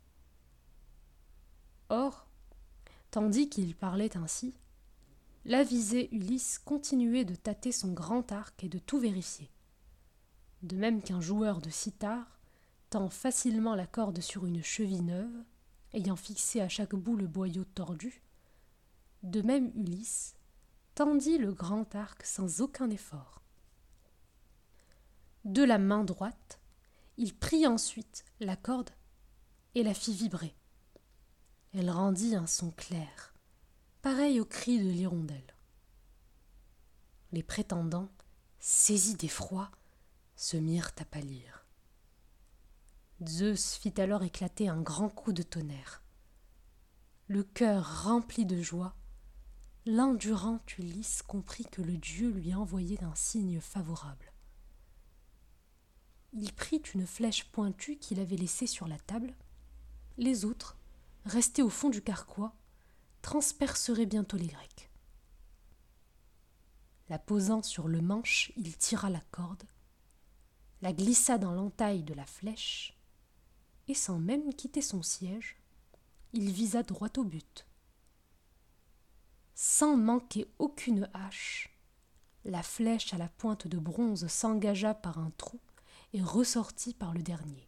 Or, tandis qu'il parlait ainsi, l'avisé Ulysse continuait de tâter son grand arc et de tout vérifier. De même qu'un joueur de cithare tend facilement la corde sur une cheville neuve, ayant fixé à chaque bout le boyau tordu, de même Ulysse tendit le grand arc sans aucun effort. De la main droite, il prit ensuite la corde et la fit vibrer. Elle rendit un son clair, pareil au cri de l'hirondelle. Les prétendants, saisis d'effroi, se mirent à pâlir. Zeus fit alors éclater un grand coup de tonnerre. Le cœur rempli de joie, l'endurant Ulysse comprit que le dieu lui envoyait un signe favorable. Il prit une flèche pointue qu'il avait laissée sur la table. Les autres, restés au fond du carquois, transperceraient bientôt les Grecs. La posant sur le manche, il tira la corde, la glissa dans l'entaille de la flèche, et sans même quitter son siège, il visa droit au but. Sans manquer aucune hache, la flèche à la pointe de bronze s'engagea par un trou et ressortit par le dernier.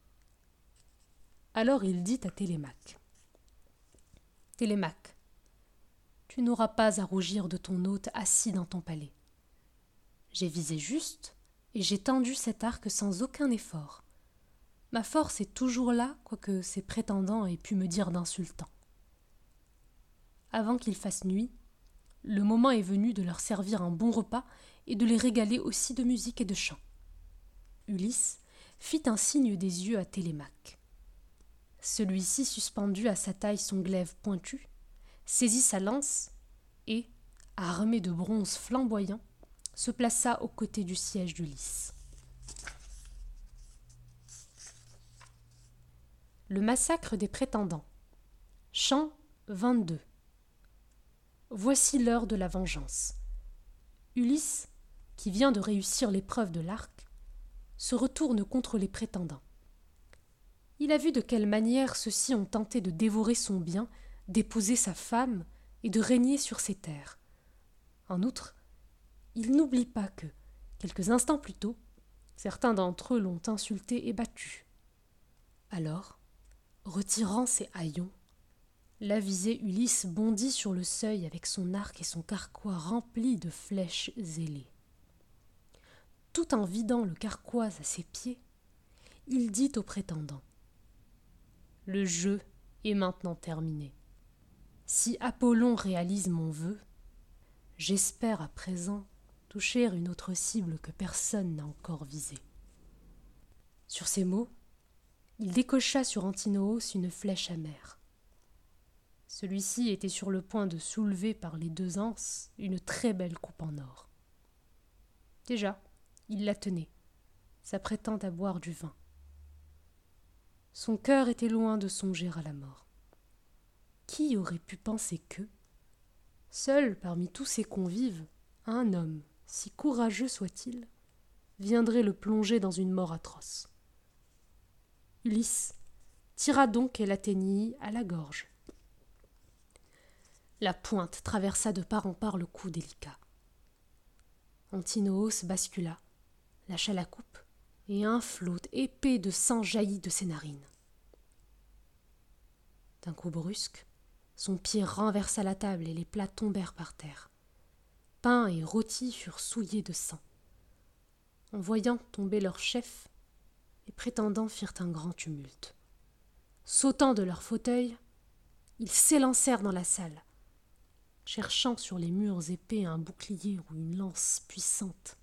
Alors il dit à Télémaque : « Télémaque, tu n'auras pas à rougir de ton hôte assis dans ton palais. J'ai visé juste et j'ai tendu cet arc sans aucun effort. Ma force est toujours là, quoique ces prétendants aient pu me dire d'insultants. Avant qu'il fasse nuit, le moment est venu de leur servir un bon repas et de les régaler aussi de musique et de chant. » Ulysse fit un signe des yeux à Télémaque. Celui-ci suspendit à sa taille son glaive pointu, saisit sa lance et, armé de bronze flamboyant, se plaça aux côtés du siège d'Ulysse. Le massacre des prétendants. Chant vingt-deux. Voici l'heure de la vengeance. Ulysse, qui vient de réussir l'épreuve de l'arc, se retourne contre les prétendants. Il a vu de quelle manière ceux-ci ont tenté de dévorer son bien, d'épouser sa femme et de régner sur ses terres. En outre, il n'oublie pas que, quelques instants plus tôt, certains d'entre eux l'ont insulté et battu. Alors, retirant ses haillons, l'avisé Ulysse bondit sur le seuil avec son arc et son carquois remplis de flèches ailées. Tout en vidant le carquois à ses pieds, il dit au prétendant : « Le jeu est maintenant terminé. Si Apollon réalise mon vœu, j'espère à présent toucher une autre cible que personne n'a encore visée. » Sur ces mots, il décocha sur Antinoos une flèche amère. Celui-ci était sur le point de soulever par les deux anses une très belle coupe en or. Déjà, il la tenait, s'apprêtant à boire du vin. Son cœur était loin de songer à la mort. Qui aurait pu penser que, seul parmi tous ses convives, un homme, si courageux soit-il, viendrait le plonger dans une mort atroce. Ulysse tira donc et l'atteignit à la gorge. La pointe traversa de part en part le cou délicat. Antinoos bascula, lâcha la coupe, et un flot épais de sang jaillit de ses narines. D'un coup brusque, son pied renversa la table et les plats tombèrent par terre. Pain et rôtis furent souillés de sang. En voyant tomber leur chef, les prétendants firent un grand tumulte. Sautant de leurs fauteuils, ils s'élancèrent dans la salle, cherchant sur les murs épais un bouclier ou une lance puissante.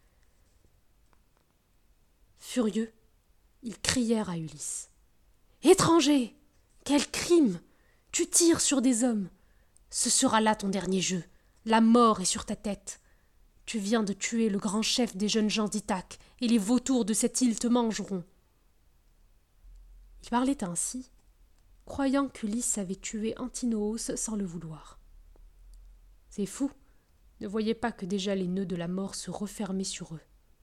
Furieux, ils crièrent à Ulysse : « Étranger, quel crime ! Tu tires sur des hommes. Ce sera là ton dernier jeu. La mort est sur ta tête. Tu viens de tuer le grand chef des jeunes gens d'Ithaque, et les vautours de cette île te mangeront. » Il parlait ainsi, croyant qu'Ulysse avait tué Antinoos sans le vouloir. Ces fous ne voyaient pas que déjà les nœuds de la mort se refermaient sur eux,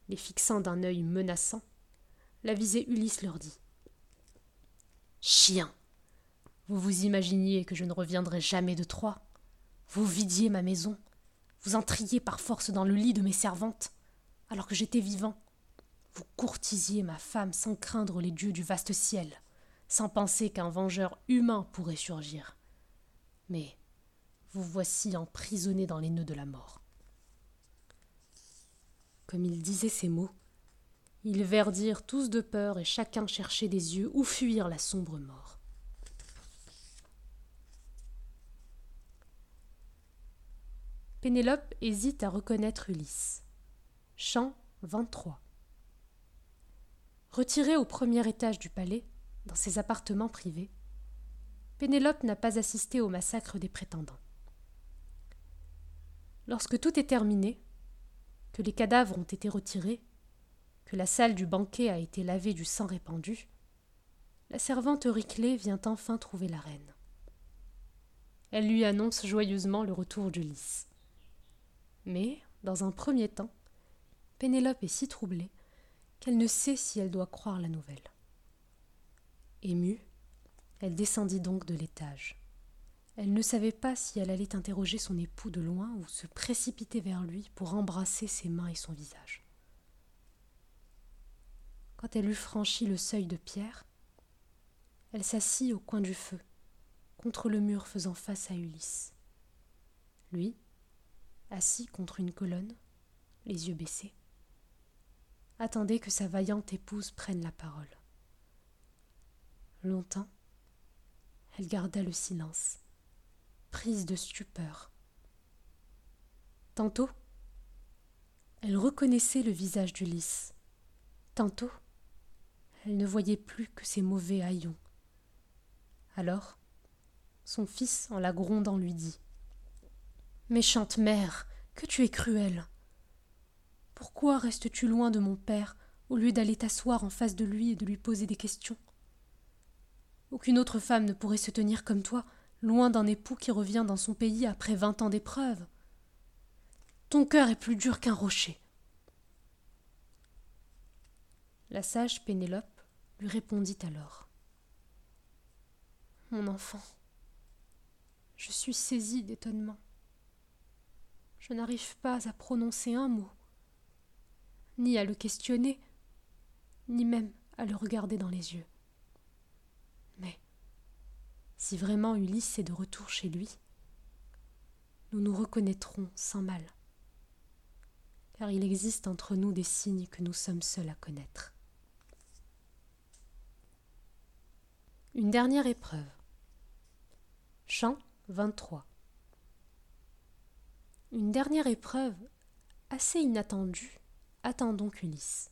Les fixant d'un œil menaçant, l'avisé Ulysse leur dit « Chiens, vous vous imaginiez que je ne reviendrais jamais de Troie. Vous vidiez ma maison, vous entriez par force dans le lit de mes servantes, alors que j'étais vivant. Vous courtisiez ma femme sans craindre les dieux du vaste ciel, sans penser qu'un vengeur humain pourrait surgir. Mais vous voici emprisonnés dans les nœuds de la mort. » Comme il disait ces mots, ils verdirent tous de peur et chacun cherchait des yeux où fuir la sombre mort. Pénélope hésite à reconnaître Ulysse. Chant vingt-trois. Retirée au premier étage du palais, dans ses appartements privés, Pénélope n'a pas assisté au massacre des prétendants. Lorsque tout est terminé, que les cadavres ont été retirés, que la salle du banquet a été lavée du sang répandu, la servante Euryclée vient enfin trouver la reine. Elle lui annonce joyeusement le retour d'Ulysse. Mais, dans un premier temps, Pénélope est si troublée qu'elle ne sait si elle doit croire la nouvelle. Émue, elle descendit donc de l'étage. Elle ne savait pas si elle allait interroger son époux de loin ou se précipiter vers lui pour embrasser ses mains et son visage. Quand elle eut franchi le seuil de pierre, elle s'assit au coin du feu, contre le mur faisant face à Ulysse. Lui, assis contre une colonne, les yeux baissés, attendait que sa vaillante épouse prenne la parole. Longtemps, elle garda le silence, prise de stupeur. Tantôt, elle reconnaissait le visage d'Ulysse. Tantôt, elle ne voyait plus que ses mauvais haillons. Alors, son fils, en la grondant, lui dit « Méchante mère, que tu es cruelle. Pourquoi restes-tu loin de mon père au lieu d'aller t'asseoir en face de lui et de lui poser des questions? Aucune autre femme ne pourrait se tenir comme toi, loin d'un époux qui revient dans son pays après vingt ans d'épreuves. Ton cœur est plus dur qu'un rocher. » La sage Pénélope lui répondit alors. « Mon enfant, je suis saisie d'étonnement. Je n'arrive pas à prononcer un mot, ni à le questionner, ni même à le regarder dans les yeux. Mais si vraiment Ulysse est de retour chez lui, nous nous reconnaîtrons sans mal, car il existe entre nous des signes que nous sommes seuls à connaître. » Une dernière épreuve. Chant vingt-trois. Une dernière épreuve, assez inattendue, attend donc Ulysse.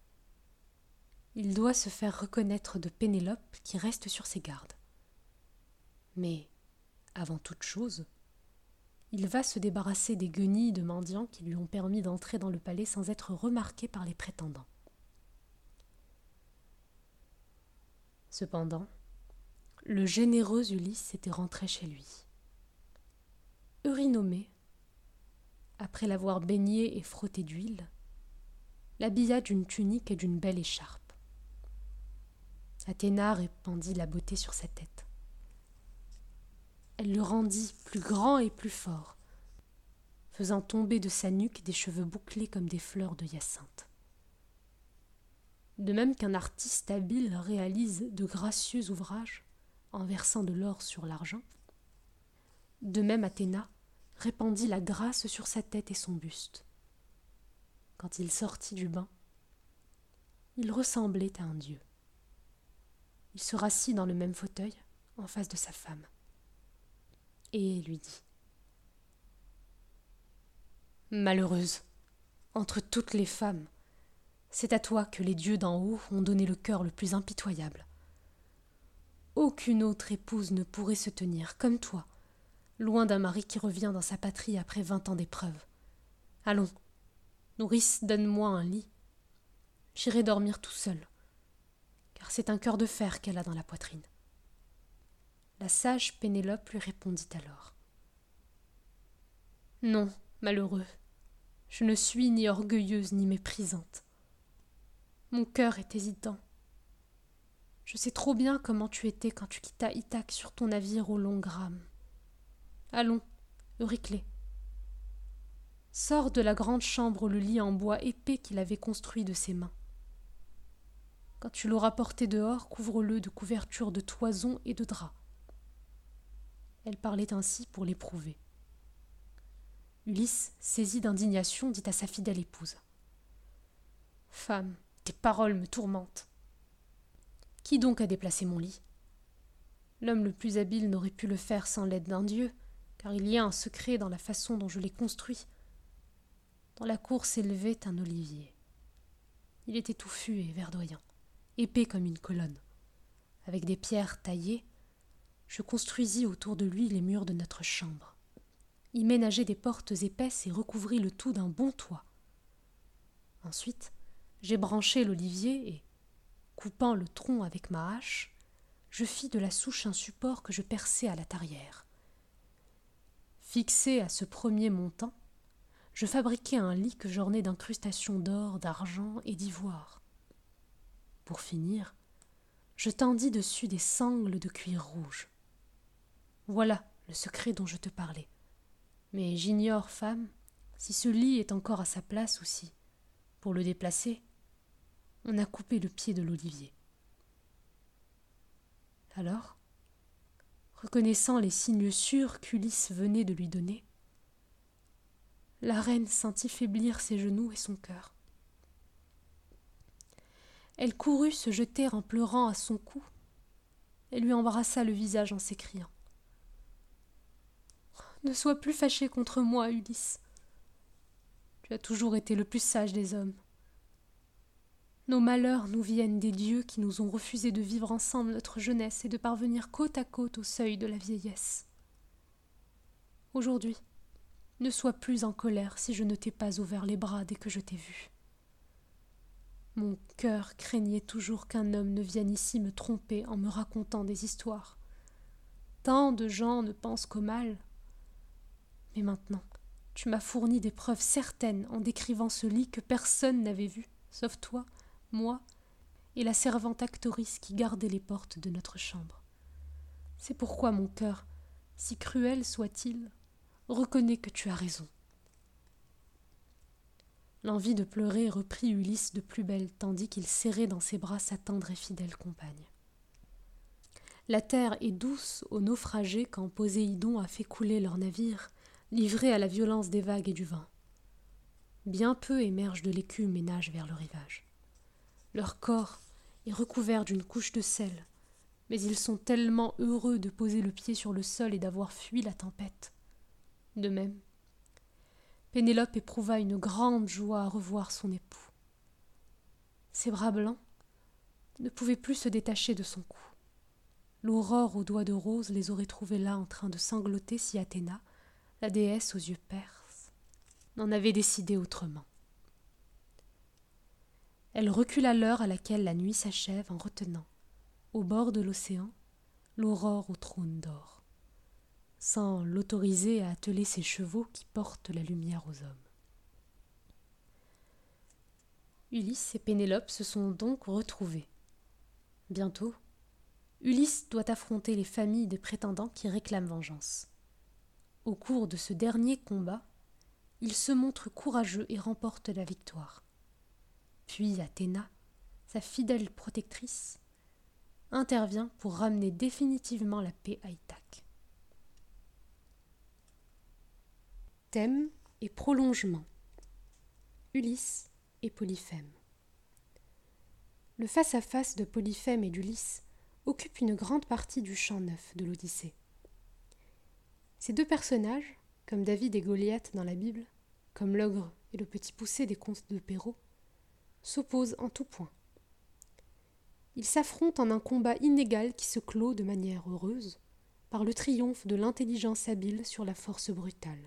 Il doit se faire reconnaître de Pénélope qui reste sur ses gardes. Mais, avant toute chose, il va se débarrasser des guenilles de mendiants qui lui ont permis d'entrer dans le palais sans être remarqué par les prétendants. Cependant, le généreux Ulysse était rentré chez lui. Eurynomée, après l'avoir baigné et frotté d'huile, l'habilla d'une tunique et d'une belle écharpe. Athéna répandit la beauté sur sa tête. Elle le rendit plus grand et plus fort, faisant tomber de sa nuque des cheveux bouclés comme des fleurs de hyacinthe. De même qu'un artiste habile réalise de gracieux ouvrages en versant de l'or sur l'argent, de même Athéna répandit la grâce sur sa tête et son buste. Quand il sortit du bain, il ressemblait à un dieu. Il se rassit dans le même fauteuil, en face de sa femme, et lui dit « Malheureuse, entre toutes les femmes, c'est à toi que les dieux d'en haut ont donné le cœur le plus impitoyable. Aucune autre épouse ne pourrait se tenir, comme toi, loin d'un mari qui revient dans sa patrie après vingt ans d'épreuves. Allons, nourrice, donne-moi un lit. J'irai dormir tout seul, car c'est un cœur de fer qu'elle a dans la poitrine. » La sage Pénélope lui répondit alors. « Non, malheureux, Je ne suis ni orgueilleuse ni méprisante. Mon cœur est hésitant. Je sais trop bien comment tu étais quand tu quittas Ithaque sur ton navire au long grame. Allons, Euryclée. Sors de la grande chambre le lit en bois épais qu'il avait construit de ses mains. Quand tu l'auras porté dehors, couvre-le de couvertures de toison et de draps. Elle parlait ainsi pour l'éprouver. Ulysse, saisi d'indignation, dit à sa fidèle épouse. « Femme, tes paroles me tourmentent. Qui donc a déplacé mon lit ? L'homme le plus habile n'aurait pu le faire sans l'aide d'un dieu, car il y a un secret dans la façon dont je l'ai construit. Dans la cour s'élevait un olivier. Il était touffu et verdoyant, épais comme une colonne. Avec des pierres taillées, je construisis autour de lui les murs de notre chambre, y ménageai des portes épaisses et recouvris le tout d'un bon toit. Ensuite, j'ai branché l'olivier et, coupant le tronc avec ma hache, je fis de la souche un support que je perçai à la tarière. Fixé à ce premier montant, je fabriquai un lit que j'ornai d'incrustations d'or, d'argent et d'ivoire. Pour finir, je tendis dessus des sangles de cuir rouge. Voilà le secret dont je te parlais. Mais j'ignore, femme, si ce lit est encore à sa place ou si, pour le déplacer, on a coupé le pied de l'olivier. Alors, reconnaissant les signes sûrs qu'Ulysse venait de lui donner, la reine sentit faiblir ses genoux et son cœur. Elle courut se jeter en pleurant à son cou et lui embrassa le visage en s'écriant. « Ne sois plus fâché contre moi, Ulysse. Tu as toujours été le plus sage des hommes. Nos malheurs nous viennent des dieux qui nous ont refusé de vivre ensemble notre jeunesse et de parvenir côte à côte au seuil de la vieillesse. Aujourd'hui, ne sois plus en colère si je ne t'ai pas ouvert les bras dès que je t'ai vu. Mon cœur craignait toujours qu'un homme ne vienne ici me tromper en me racontant des histoires. Tant de gens ne pensent qu'au mal. Mais maintenant, tu m'as fourni des preuves certaines en décrivant ce lit que personne n'avait vu, sauf toi, moi et la servante actrice qui gardait les portes de notre chambre. C'est pourquoi mon cœur, si cruel soit-il, reconnaît que tu as raison. » L'envie de pleurer reprit Ulysse de plus belle, tandis qu'il serrait dans ses bras sa tendre et fidèle compagne. La terre est douce aux naufragés quand Poséidon a fait couler leur navire, livrés à la violence des vagues et du vent. Bien peu émergent de l'écume et nagent vers le rivage. Leur corps est recouvert d'une couche de sel, mais ils sont tellement heureux de poser le pied sur le sol et d'avoir fui la tempête. De même, Pénélope éprouva une grande joie à revoir son époux. Ses bras blancs ne pouvaient plus se détacher de son cou. L'aurore aux doigts de rose les aurait trouvés là en train de sangloter si Athéna, la déesse aux yeux perses, n'en avait décidé autrement. Elle recula l'heure à laquelle la nuit s'achève en retenant, au bord de l'océan, l'aurore au trône d'or, sans l'autoriser à atteler ses chevaux qui portent la lumière aux hommes. Ulysse et Pénélope se sont donc retrouvés. Bientôt, Ulysse doit affronter les familles des prétendants qui réclament vengeance. Au cours de ce dernier combat, il se montre courageux et remporte la victoire. Puis Athéna, sa fidèle protectrice, intervient pour ramener définitivement la paix à Ithaque. Thème et prolongement. Ulysse et Polyphème. Le face-à-face de Polyphème et d'Ulysse occupe une grande partie du chant neuf de l'Odyssée. Ces deux personnages, comme David et Goliath dans la Bible, comme l'ogre et le petit poucet des contes de Perrault, s'opposent en tout point. Ils s'affrontent en un combat inégal qui se clôt de manière heureuse par le triomphe de l'intelligence habile sur la force brutale.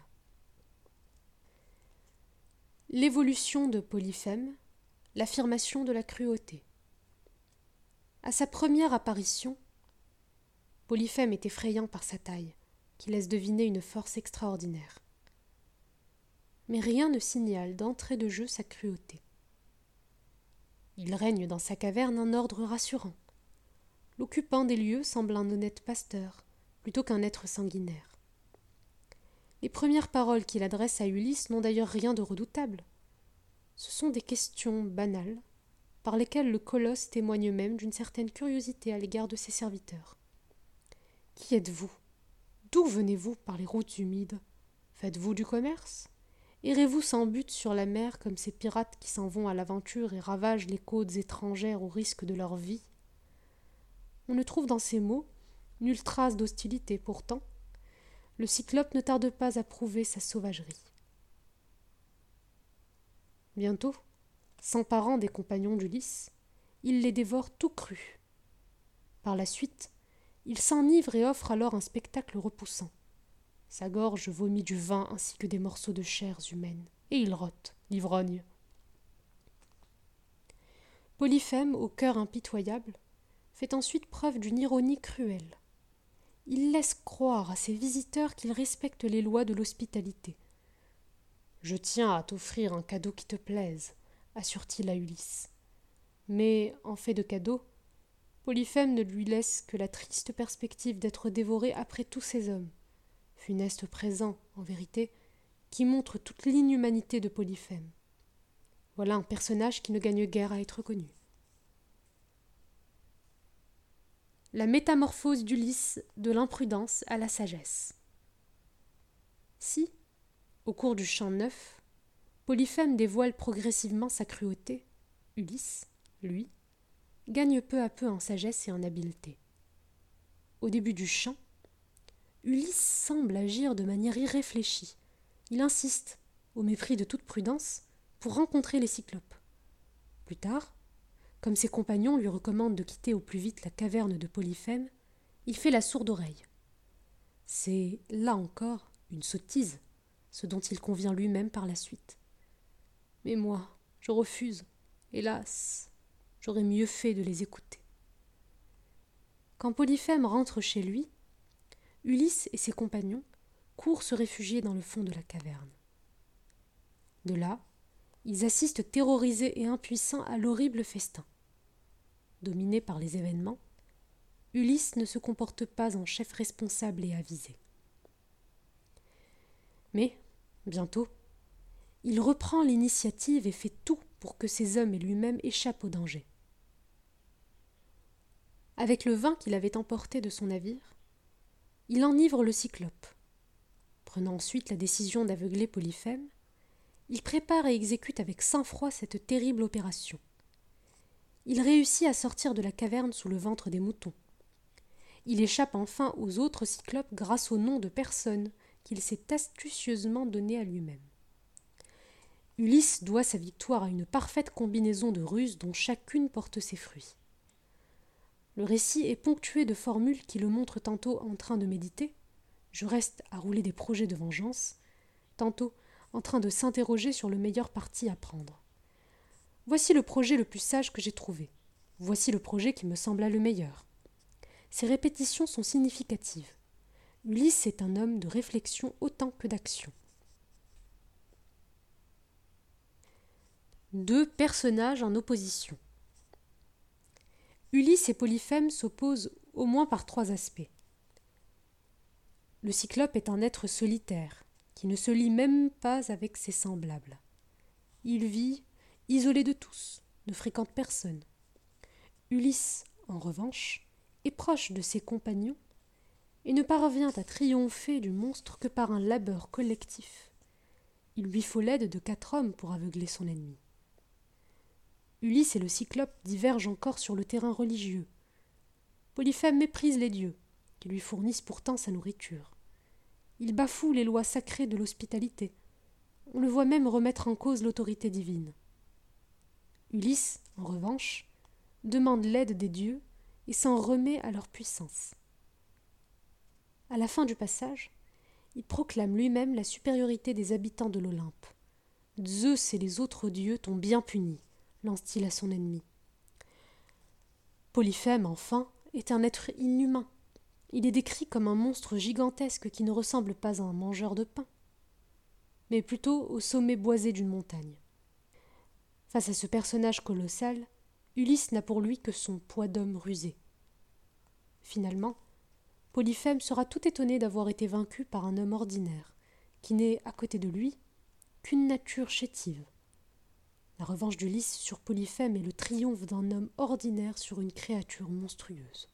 L'évolution de Polyphème, l'affirmation de la cruauté. À sa première apparition, Polyphème est effrayant par sa taille, qui laisse deviner une force extraordinaire. mais rien ne signale d'entrée de jeu sa cruauté. Il règne dans sa caverne un ordre rassurant. L'occupant des lieux semble un honnête pasteur, plutôt qu'un être sanguinaire. Les premières paroles qu'il adresse à Ulysse n'ont d'ailleurs rien de redoutable. Ce sont des questions banales, par lesquelles le colosse témoigne même d'une certaine curiosité à l'égard de ses serviteurs. « Qui êtes-vous ? D'où venez-vous par les routes humides ? Faites-vous du commerce ? Errez-vous sans but sur la mer comme ces pirates qui s'en vont à l'aventure et ravagent les côtes étrangères au risque de leur vie ?» On ne trouve dans ces mots nulle trace d'hostilité. Pourtant, le Cyclope ne tarde pas à prouver sa sauvagerie. Bientôt, s'emparant des compagnons d'Ulysse, il les dévore tout crus. Par la suite, il s'enivre et offre alors un spectacle repoussant. Sa gorge vomit du vin ainsi que des morceaux de chair humaine, et il rote, l'ivrogne. Polyphème, au cœur impitoyable, fait ensuite preuve d'une ironie cruelle. Il laisse croire à ses visiteurs qu'il respecte les lois de l'hospitalité. « Je tiens à t'offrir un cadeau qui te plaise, » assure-t-il à Ulysse. Mais, en fait de cadeau, Polyphème ne lui laisse que la triste perspective d'être dévoré après tous ces hommes. Funeste présent, en vérité, qui montre toute l'inhumanité de Polyphème. Voilà un personnage qui ne gagne guère à être connu. La métamorphose d'Ulysse de l'imprudence à la sagesse. Si, au cours du chant neuf, Polyphème dévoile progressivement sa cruauté, Ulysse, lui, gagne peu à peu en sagesse et en habileté. Au début du chant, Ulysse semble agir de manière irréfléchie. Il insiste, au mépris de toute prudence, pour rencontrer les Cyclopes. Plus tard, comme ses compagnons lui recommandent de quitter au plus vite la caverne de Polyphème, il fait la sourde oreille. C'est, là encore, une sottise, ce dont il convient lui-même par la suite. Mais moi, je refuse. Hélas, j'aurais mieux fait de les écouter. Quand Polyphème rentre chez lui, Ulysse et ses compagnons courent se réfugier dans le fond de la caverne. De là, ils assistent terrorisés et impuissants à l'horrible festin. Dominé par les événements, Ulysse ne se comporte pas en chef responsable et avisé. Mais, bientôt, il reprend l'initiative et fait tout pour que ses hommes et lui-même échappent au danger. Avec le vin qu'il avait emporté de son navire, il enivre le Cyclope. Prenant ensuite la décision d'aveugler Polyphème, il prépare et exécute avec sang-froid cette terrible opération. Il réussit à sortir de la caverne sous le ventre des moutons. Il échappe enfin aux autres Cyclopes grâce au nom de personne qu'il s'est astucieusement donné à lui-même. Ulysse doit sa victoire à une parfaite combinaison de ruses dont chacune porte ses fruits. Le récit est ponctué de formules qui le montrent tantôt en train de méditer, je reste à rouler des projets de vengeance, tantôt en train de s'interroger sur le meilleur parti à prendre. Voici le projet le plus sage que j'ai trouvé. Voici le projet qui me sembla le meilleur. Ces répétitions sont significatives. Ulysse est un homme de réflexion autant que d'action. Deux personnages en opposition. Ulysse et Polyphème s'opposent au moins par trois aspects. Le Cyclope est un être solitaire, qui ne se lie même pas avec ses semblables. Il vit isolé de tous, ne fréquente personne. Ulysse, en revanche, est proche de ses compagnons et ne parvient à triompher du monstre que par un labeur collectif. Il lui faut l'aide de quatre hommes pour aveugler son ennemi. Ulysse et le Cyclope divergent encore sur le terrain religieux. Polyphème méprise les dieux, qui lui fournissent pourtant sa nourriture. Il bafoue les lois sacrées de l'hospitalité. On le voit même remettre en cause l'autorité divine. Ulysse, en revanche, demande l'aide des dieux et s'en remet à leur puissance. À la fin du passage, il proclame lui-même la supériorité des habitants de l'Olympe. « Zeus et les autres dieux t'ont bien puni », lance-t-il à son ennemi. Polyphème, enfin, est un être inhumain. Il est décrit comme un monstre gigantesque qui ne ressemble pas à un mangeur de pain. mais plutôt au sommet boisé d'une montagne. Face à ce personnage colossal, Ulysse n'a pour lui que son poids d'homme rusé. Finalement, Polyphème sera tout étonné d'avoir été vaincu par un homme ordinaire, qui n'est, à côté de lui, qu'une nature chétive. La revanche d'Ulysse sur Polyphème est le triomphe d'un homme ordinaire sur une créature monstrueuse.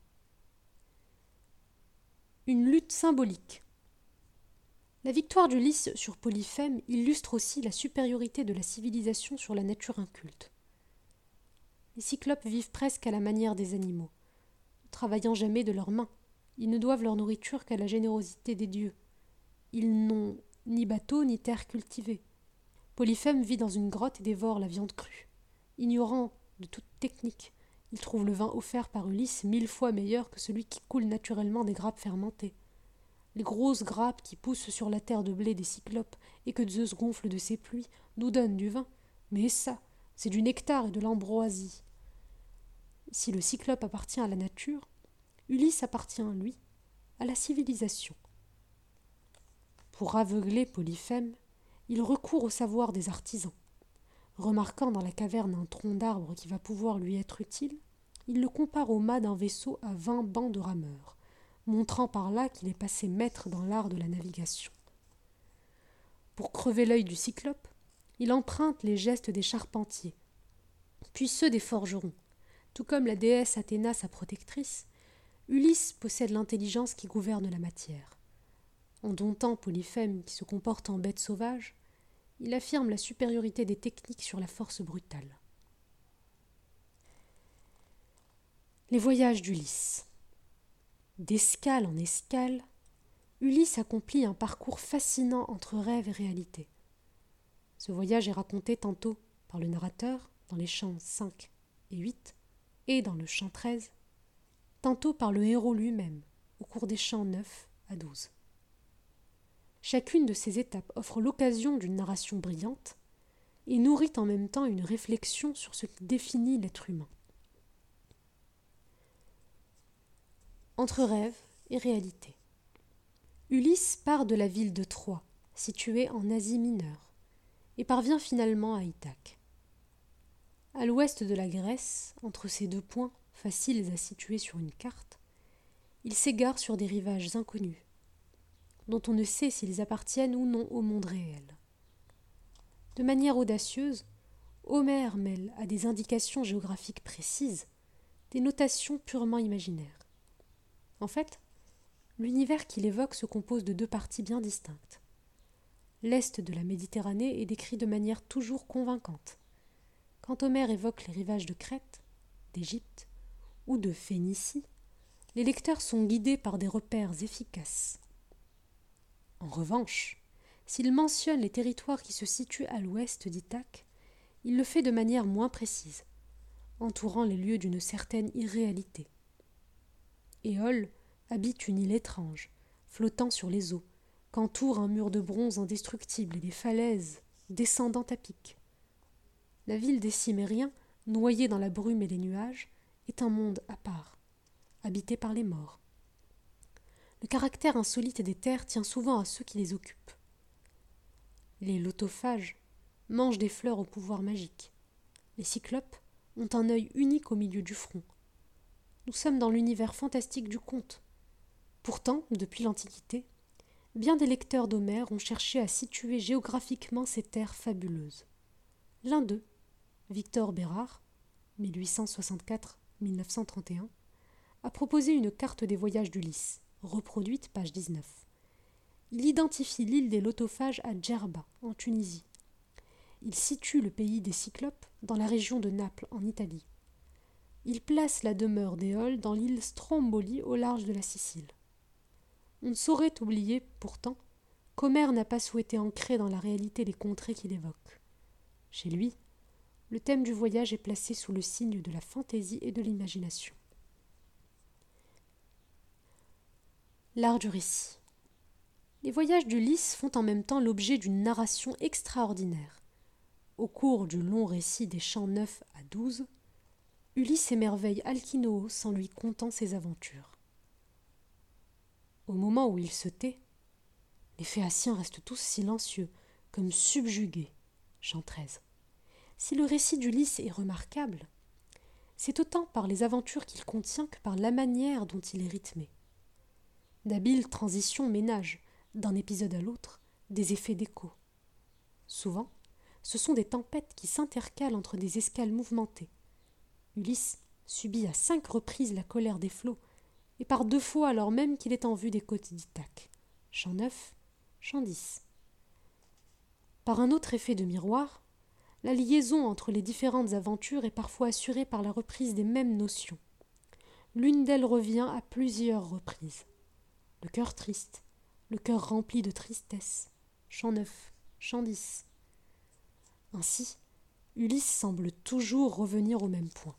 Une lutte symbolique. La victoire d'Ulysse sur Polyphème illustre aussi la supériorité de la civilisation sur la nature inculte. Les cyclopes vivent presque à la manière des animaux, ne travaillant jamais de leurs mains. Ils ne doivent leur nourriture qu'à la générosité des dieux. Ils n'ont ni bateau ni terre cultivée. Polyphème vit dans une grotte et dévore la viande crue. Ignorant de toute technique, il trouve le vin offert par Ulysse mille fois meilleur que celui qui coule naturellement des grappes fermentées. Les grosses grappes qui poussent sur la terre de blé des cyclopes et que Zeus gonfle de ses pluies nous donnent du vin. Mais ça, c'est du nectar et de l'ambroisie. Si le cyclope appartient à la nature, Ulysse appartient, lui, à la civilisation. Pour aveugler Polyphème, il recourt au savoir des artisans. Remarquant dans la caverne un tronc d'arbre qui va pouvoir lui être utile, il le compare au mât d'un vaisseau à vingt bancs de rameurs, montrant par là qu'il est passé maître dans l'art de la navigation. Pour crever l'œil du cyclope, il emprunte les gestes des charpentiers, puis ceux des forgerons. Tout comme la déesse Athéna, sa protectrice, Ulysse possède l'intelligence qui gouverne la matière. En domptant Polyphème qui se comporte en bête sauvage, il affirme la supériorité des techniques sur la force brutale. Les voyages d'Ulysse. D'escale en escale, Ulysse accomplit un parcours fascinant entre rêve et réalité. Ce voyage est raconté tantôt par le narrateur dans les chants cinq et huit et dans le chant treize, tantôt par le héros lui-même au cours des chants neuf à douze. Chacune de ces étapes offre l'occasion d'une narration brillante et nourrit en même temps une réflexion sur ce qui définit l'être humain. Entre rêve et réalité. Ulysse part de la ville de Troie, située en Asie mineure, et parvient finalement à Ithaque. À l'ouest de la Grèce, entre ces deux points, faciles à situer sur une carte, il s'égare sur des rivages inconnus, dont on ne sait s'ils appartiennent ou non au monde réel. De manière audacieuse, Homère mêle à des indications géographiques précises des notations purement imaginaires. En fait, l'univers qu'il évoque se compose de deux parties bien distinctes. L'est de la Méditerranée est décrit de manière toujours convaincante. Quand Homère évoque les rivages de Crète, d'Égypte ou de Phénicie, les lecteurs sont guidés par des repères efficaces. En revanche, s'il mentionne les territoires qui se situent à l'ouest d'Ithaque, il le fait de manière moins précise, entourant les lieux d'une certaine irréalité. Éole habite une île étrange, flottant sur les eaux, qu'entoure un mur de bronze indestructible et des falaises descendant à pic. La ville des Cimériens, noyée dans la brume et les nuages, est un monde à part, habité par les morts. Le caractère insolite des terres tient souvent à ceux qui les occupent. Les lotophages mangent des fleurs au pouvoir magique. Les cyclopes ont un œil unique au milieu du front. Nous sommes dans l'univers fantastique du conte. Pourtant, depuis l'Antiquité, bien des lecteurs d'Homère ont cherché à situer géographiquement ces terres fabuleuses. L'un d'eux, Victor Bérard, mille huit cent soixante-quatre à mille neuf cent trente et un, a proposé une carte des voyages d'Ulysse, reproduite page dix-neuf. Il identifie l'île des lotophages à Djerba, en Tunisie. Il situe le pays des Cyclopes dans la région de Naples, en Italie. Il place la demeure d'Éole dans l'île Stromboli au large de la Sicile. On ne saurait oublier, pourtant, qu'Homère n'a pas souhaité ancrer dans la réalité les contrées qu'il évoque. Chez lui, le thème du voyage est placé sous le signe de la fantaisie et de l'imagination. L'art du récit. Les voyages d'Ulysse font en même temps l'objet d'une narration extraordinaire. Au cours du long récit des chants neuf à douze, Ulysse émerveille Alcinous en lui contant ses aventures. Au moment où il se tait, les Phéaciens restent tous silencieux, comme subjugué. Chant treize. Si le récit d'Ulysse est remarquable, c'est autant par les aventures qu'il contient que par la manière dont il est rythmé. D'habiles transitions ménagent, d'un épisode à l'autre, des effets d'écho. Souvent, ce sont des tempêtes qui s'intercalent entre des escales mouvementées. Ulysse subit à cinq reprises la colère des flots, et par deux fois alors même qu'il est en vue des côtes d'Ithaque. Chant neuf, chant dix. Par un autre effet de miroir, la liaison entre les différentes aventures est parfois assurée par la reprise des mêmes notions. L'une d'elles revient à plusieurs reprises. Le cœur triste, le cœur rempli de tristesse. Chant neuf, chant dix. Ainsi, Ulysse semble toujours revenir au même point.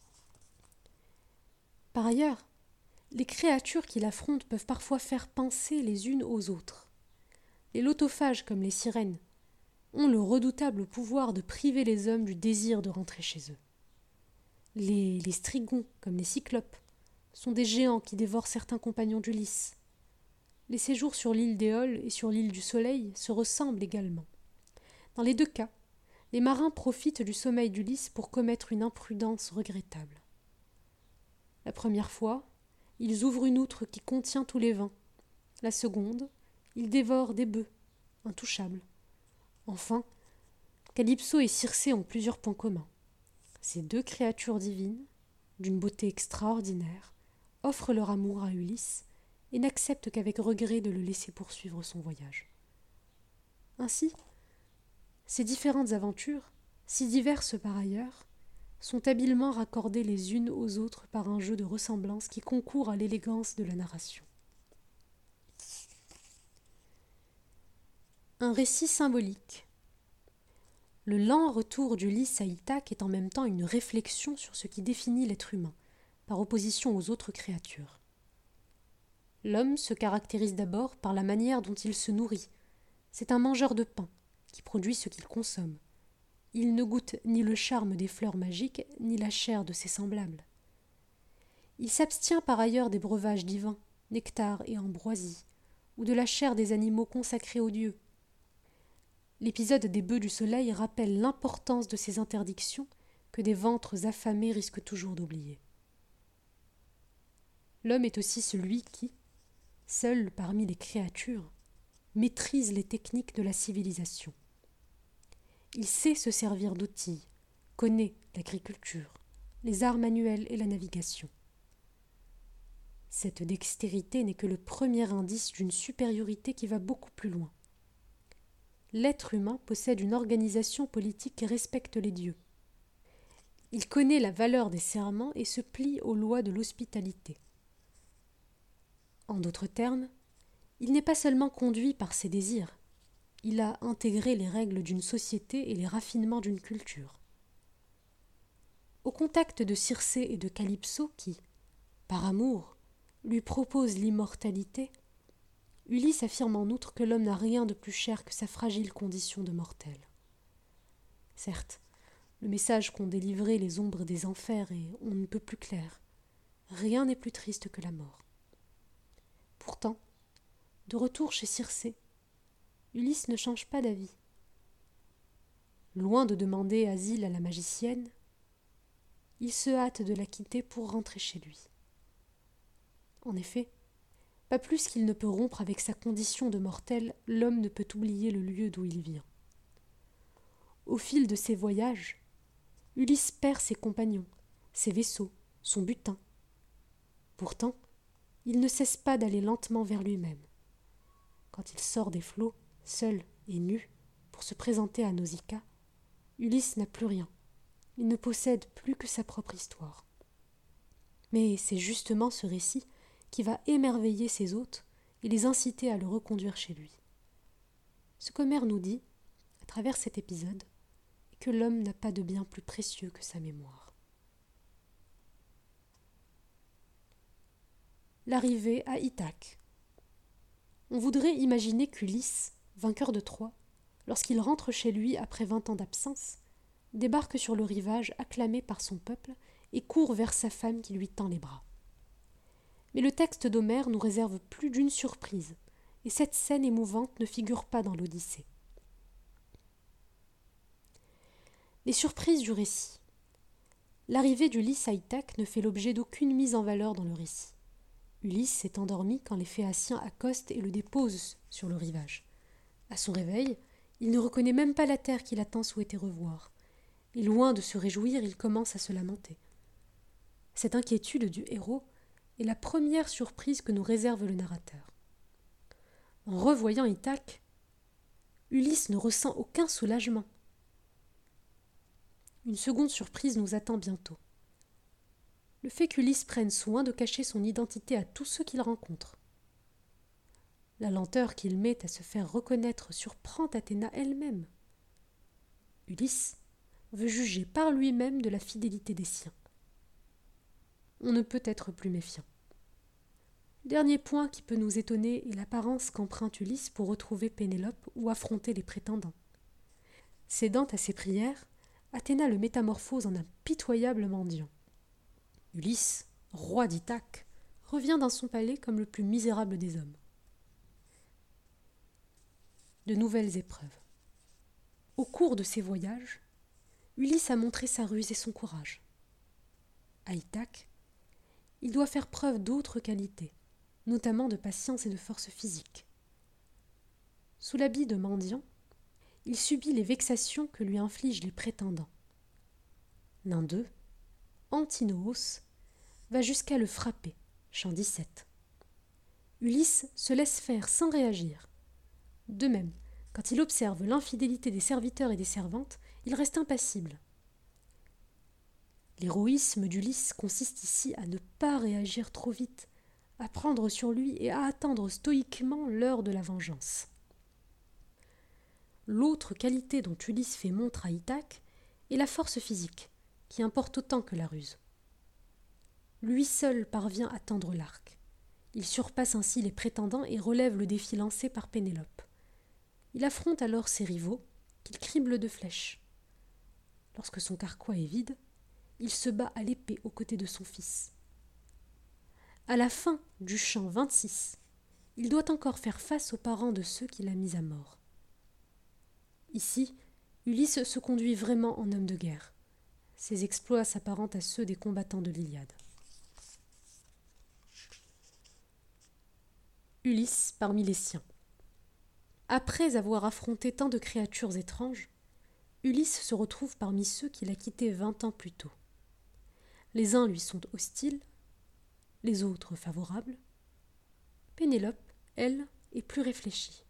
Par ailleurs, les créatures qu'il affronte peuvent parfois faire penser les unes aux autres. Les lotophages, comme les sirènes, ont le redoutable pouvoir de priver les hommes du désir de rentrer chez eux. Les, les strigons, comme les cyclopes, sont des géants qui dévorent certains compagnons d'Ulysse. Les séjours sur l'île d'Éole et sur l'île du Soleil se ressemblent également. Dans les deux cas, les marins profitent du sommeil d'Ulysse pour commettre une imprudence regrettable. La première fois, ils ouvrent une outre qui contient tous les vins. La seconde, ils dévorent des bœufs, intouchables. Enfin, Calypso et Circé ont plusieurs points communs. Ces deux créatures divines, d'une beauté extraordinaire, offrent leur amour à Ulysse et n'acceptent qu'avec regret de le laisser poursuivre son voyage. Ainsi, ces différentes aventures, si diverses par ailleurs, sont habilement raccordées les unes aux autres par un jeu de ressemblance qui concourt à l'élégance de la narration. Un récit symbolique. Le lent retour d'Ulysse à Ithaque est en même temps une réflexion sur ce qui définit l'être humain, par opposition aux autres créatures. L'homme se caractérise d'abord par la manière dont il se nourrit. C'est un mangeur de pain, qui produit ce qu'il consomme. Il ne goûte ni le charme des fleurs magiques, ni la chair de ses semblables. Il s'abstient par ailleurs des breuvages divins, nectar et ambroisie, ou de la chair des animaux consacrés aux dieux. L'épisode des bœufs du soleil rappelle l'importance de ces interdictions que des ventres affamés risquent toujours d'oublier. L'homme est aussi celui qui, seul parmi les créatures, maîtrise les techniques de la civilisation. Il sait se servir d'outils, connaît l'agriculture, les arts manuels et la navigation. Cette dextérité n'est que le premier indice d'une supériorité qui va beaucoup plus loin. L'être humain possède une organisation politique qui respecte les dieux. Il connaît la valeur des serments et se plie aux lois de l'hospitalité. En d'autres termes, il n'est pas seulement conduit par ses désirs, il a intégré les règles d'une société et les raffinements d'une culture. Au contact de Circé et de Calypso qui, par amour, lui proposent l'immortalité, Ulysse affirme en outre que l'homme n'a rien de plus cher que sa fragile condition de mortel. Certes, le message qu'ont délivré les ombres des enfers est on ne peut plus clair. Rien n'est plus triste que la mort. Pourtant, de retour chez Circé, Ulysse ne change pas d'avis. Loin de demander asile à la magicienne, il se hâte de la quitter pour rentrer chez lui. En effet, pas plus qu'il ne peut rompre avec sa condition de mortel, l'homme ne peut oublier le lieu d'où il vient. Au fil de ses voyages, Ulysse perd ses compagnons, ses vaisseaux, son butin. Pourtant, il ne cesse pas d'aller lentement vers lui-même. Quand il sort des flots, seul et nu, pour se présenter à Nausicaa, Ulysse n'a plus rien. Il ne possède plus que sa propre histoire. Mais c'est justement ce récit qui va émerveiller ses hôtes et les inciter à le reconduire chez lui. Ce qu'Homère nous dit, à travers cet épisode, est que l'homme n'a pas de bien plus précieux que sa mémoire. L'arrivée à Ithaque. On voudrait imaginer qu'Ulysse, vainqueur de Troie, lorsqu'il rentre chez lui après vingt ans d'absence, débarque sur le rivage acclamé par son peuple et court vers sa femme qui lui tend les bras. Mais le texte d'Homère nous réserve plus d'une surprise, et cette scène émouvante ne figure pas dans l'Odyssée. Les surprises du récit. L'arrivée d'Ulysse à Ithaque ne fait l'objet d'aucune mise en valeur dans le récit. Ulysse s'est endormi quand les Phéaciens accostent et le déposent sur le rivage. À son réveil, il ne reconnaît même pas la terre qu'il a tant souhaité revoir. Et loin de se réjouir, il commence à se lamenter. Cette inquiétude du héros est la première surprise que nous réserve le narrateur. En revoyant Ithaque, Ulysse ne ressent aucun soulagement. Une seconde surprise nous attend bientôt. Le fait qu'Ulysse prenne soin de cacher son identité à tous ceux qu'il rencontre. La lenteur qu'il met à se faire reconnaître surprend Athéna elle-même. Ulysse veut juger par lui-même de la fidélité des siens. On ne peut être plus méfiant. Dernier point qui peut nous étonner est l'apparence qu'emprunte Ulysse pour retrouver Pénélope ou affronter les prétendants. Cédant à ses prières, Athéna le métamorphose en un pitoyable mendiant. Ulysse, roi d'Ithaque, revient dans son palais comme le plus misérable des hommes. De nouvelles épreuves. Au cours de ses voyages, Ulysse a montré sa ruse et son courage. À Ithaque, il doit faire preuve d'autres qualités, notamment de patience et de force physique. Sous l'habit de mendiant, il subit les vexations que lui infligent les prétendants. L'un d'eux, Antinoos, va jusqu'à le frapper, chant dix-sept. Ulysse se laisse faire sans réagir. De même, quand il observe l'infidélité des serviteurs et des servantes, il reste impassible. L'héroïsme d'Ulysse consiste ici à ne pas réagir trop vite, à prendre sur lui et à attendre stoïquement l'heure de la vengeance. L'autre qualité dont Ulysse fait montre à Ithaque est la force physique, qui importe autant que la ruse. Lui seul parvient à tendre l'arc. Il surpasse ainsi les prétendants et relève le défi lancé par Pénélope. Il affronte alors ses rivaux, qu'il crible de flèches. Lorsque son carquois est vide, il se bat à l'épée aux côtés de son fils. À la fin du chant vingt-six, il doit encore faire face aux parents de ceux qu'il a mis à mort. Ici, Ulysse se conduit vraiment en homme de guerre. Ses exploits s'apparentent à ceux des combattants de l'Iliade. Ulysse parmi les siens. Après avoir affronté tant de créatures étranges, Ulysse se retrouve parmi ceux qu'il a quittés vingt ans plus tôt. Les uns lui sont hostiles, les autres favorables. Pénélope, elle, est plus réfléchie.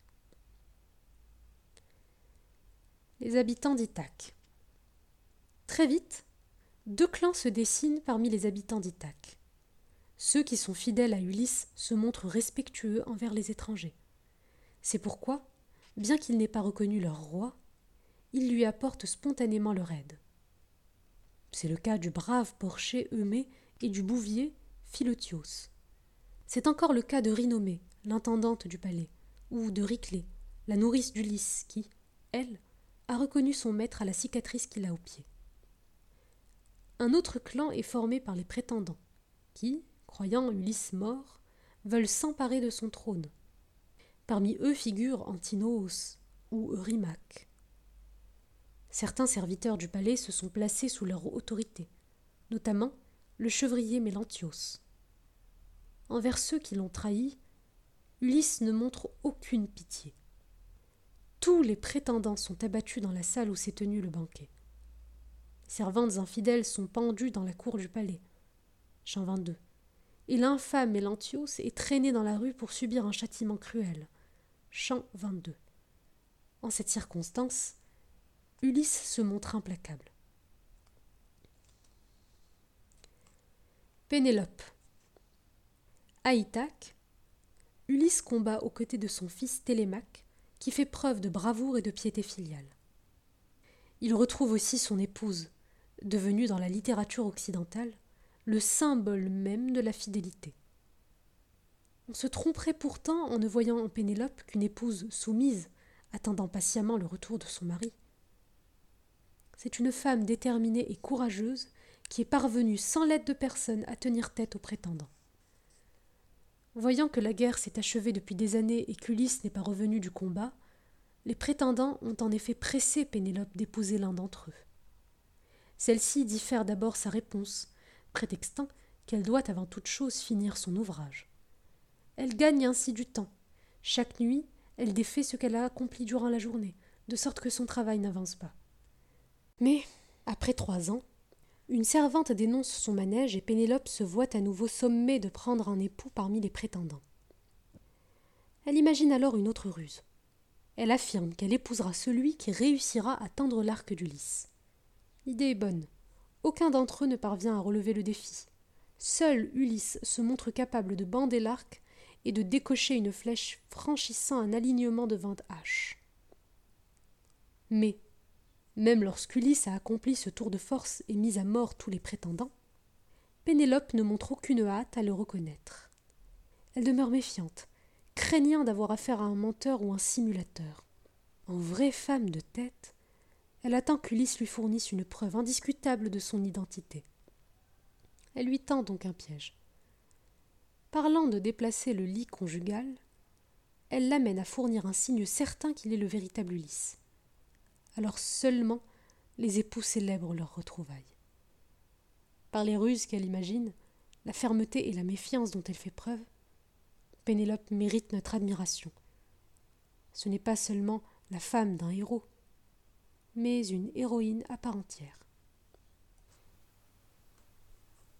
Les habitants d'Ithaque. Très vite, deux clans se dessinent parmi les habitants d'Ithaque. Ceux qui sont fidèles à Ulysse se montrent respectueux envers les étrangers. C'est pourquoi, bien qu'ils n'aient pas reconnu leur roi, ils lui apportent spontanément leur aide. C'est le cas du brave porcher Eumée et du bouvier Philotios. C'est encore le cas de Rhinomée, l'intendante du palais, ou de Riclée, la nourrice d'Ulysse qui, elle, a reconnu son maître à la cicatrice qu'il a au pied. Un autre clan est formé par les prétendants, qui, croyant Ulysse mort, veulent s'emparer de son trône. Parmi eux figurent Antinoos ou Eurymaque. Certains serviteurs du palais se sont placés sous leur autorité, notamment le chevrier Mélantios. Envers ceux qui l'ont trahi, Ulysse ne montre aucune pitié. Tous les prétendants sont abattus dans la salle où s'est tenu le banquet. Les servantes infidèles sont pendues dans la cour du palais. Chant vingt-deux. Et l'infâme Mélantios est traîné dans la rue pour subir un châtiment cruel. Chant vingt-deux. En cette circonstance, Ulysse se montre implacable. Pénélope. À Ithaque, Ulysse combat aux côtés de son fils Télémaque, qui fait preuve de bravoure et de piété filiale. Il retrouve aussi son épouse, devenue dans la littérature occidentale le symbole même de la fidélité. On se tromperait pourtant en ne voyant en Pénélope qu'une épouse soumise, attendant patiemment le retour de son mari. C'est une femme déterminée et courageuse qui est parvenue sans l'aide de personne à tenir tête aux prétendants. Voyant que la guerre s'est achevée depuis des années et qu'Ulysse n'est pas revenu du combat, les prétendants ont en effet pressé Pénélope d'épouser l'un d'entre eux. Celle-ci diffère d'abord sa réponse, prétextant qu'elle doit avant toute chose finir son ouvrage. Elle gagne ainsi du temps. Chaque nuit, elle défait ce qu'elle a accompli durant la journée, de sorte que son travail n'avance pas. Mais, après trois ans, une servante dénonce son manège et Pénélope se voit à nouveau sommée de prendre un époux parmi les prétendants. Elle imagine alors une autre ruse. Elle affirme qu'elle épousera celui qui réussira à tendre l'arc d'Ulysse. L'idée est bonne. Aucun d'entre eux ne parvient à relever le défi. Seul Ulysse se montre capable de bander l'arc et de décocher une flèche franchissant un alignement de vingt haches. Mais, même lorsqu'Ulysse a accompli ce tour de force et mis à mort tous les prétendants, Pénélope ne montre aucune hâte à le reconnaître. Elle demeure méfiante, craignant d'avoir affaire à un menteur ou un simulateur. En vraie femme de tête, elle attend qu'Ulysse lui fournisse une preuve indiscutable de son identité. Elle lui tend donc un piège. Parlant de déplacer le lit conjugal, elle l'amène à fournir un signe certain qu'il est le véritable Ulysse. Alors seulement les époux célèbrent leur retrouvaille. Par les ruses qu'elle imagine, la fermeté et la méfiance dont elle fait preuve, Pénélope mérite notre admiration. Ce n'est pas seulement la femme d'un héros, mais une héroïne à part entière.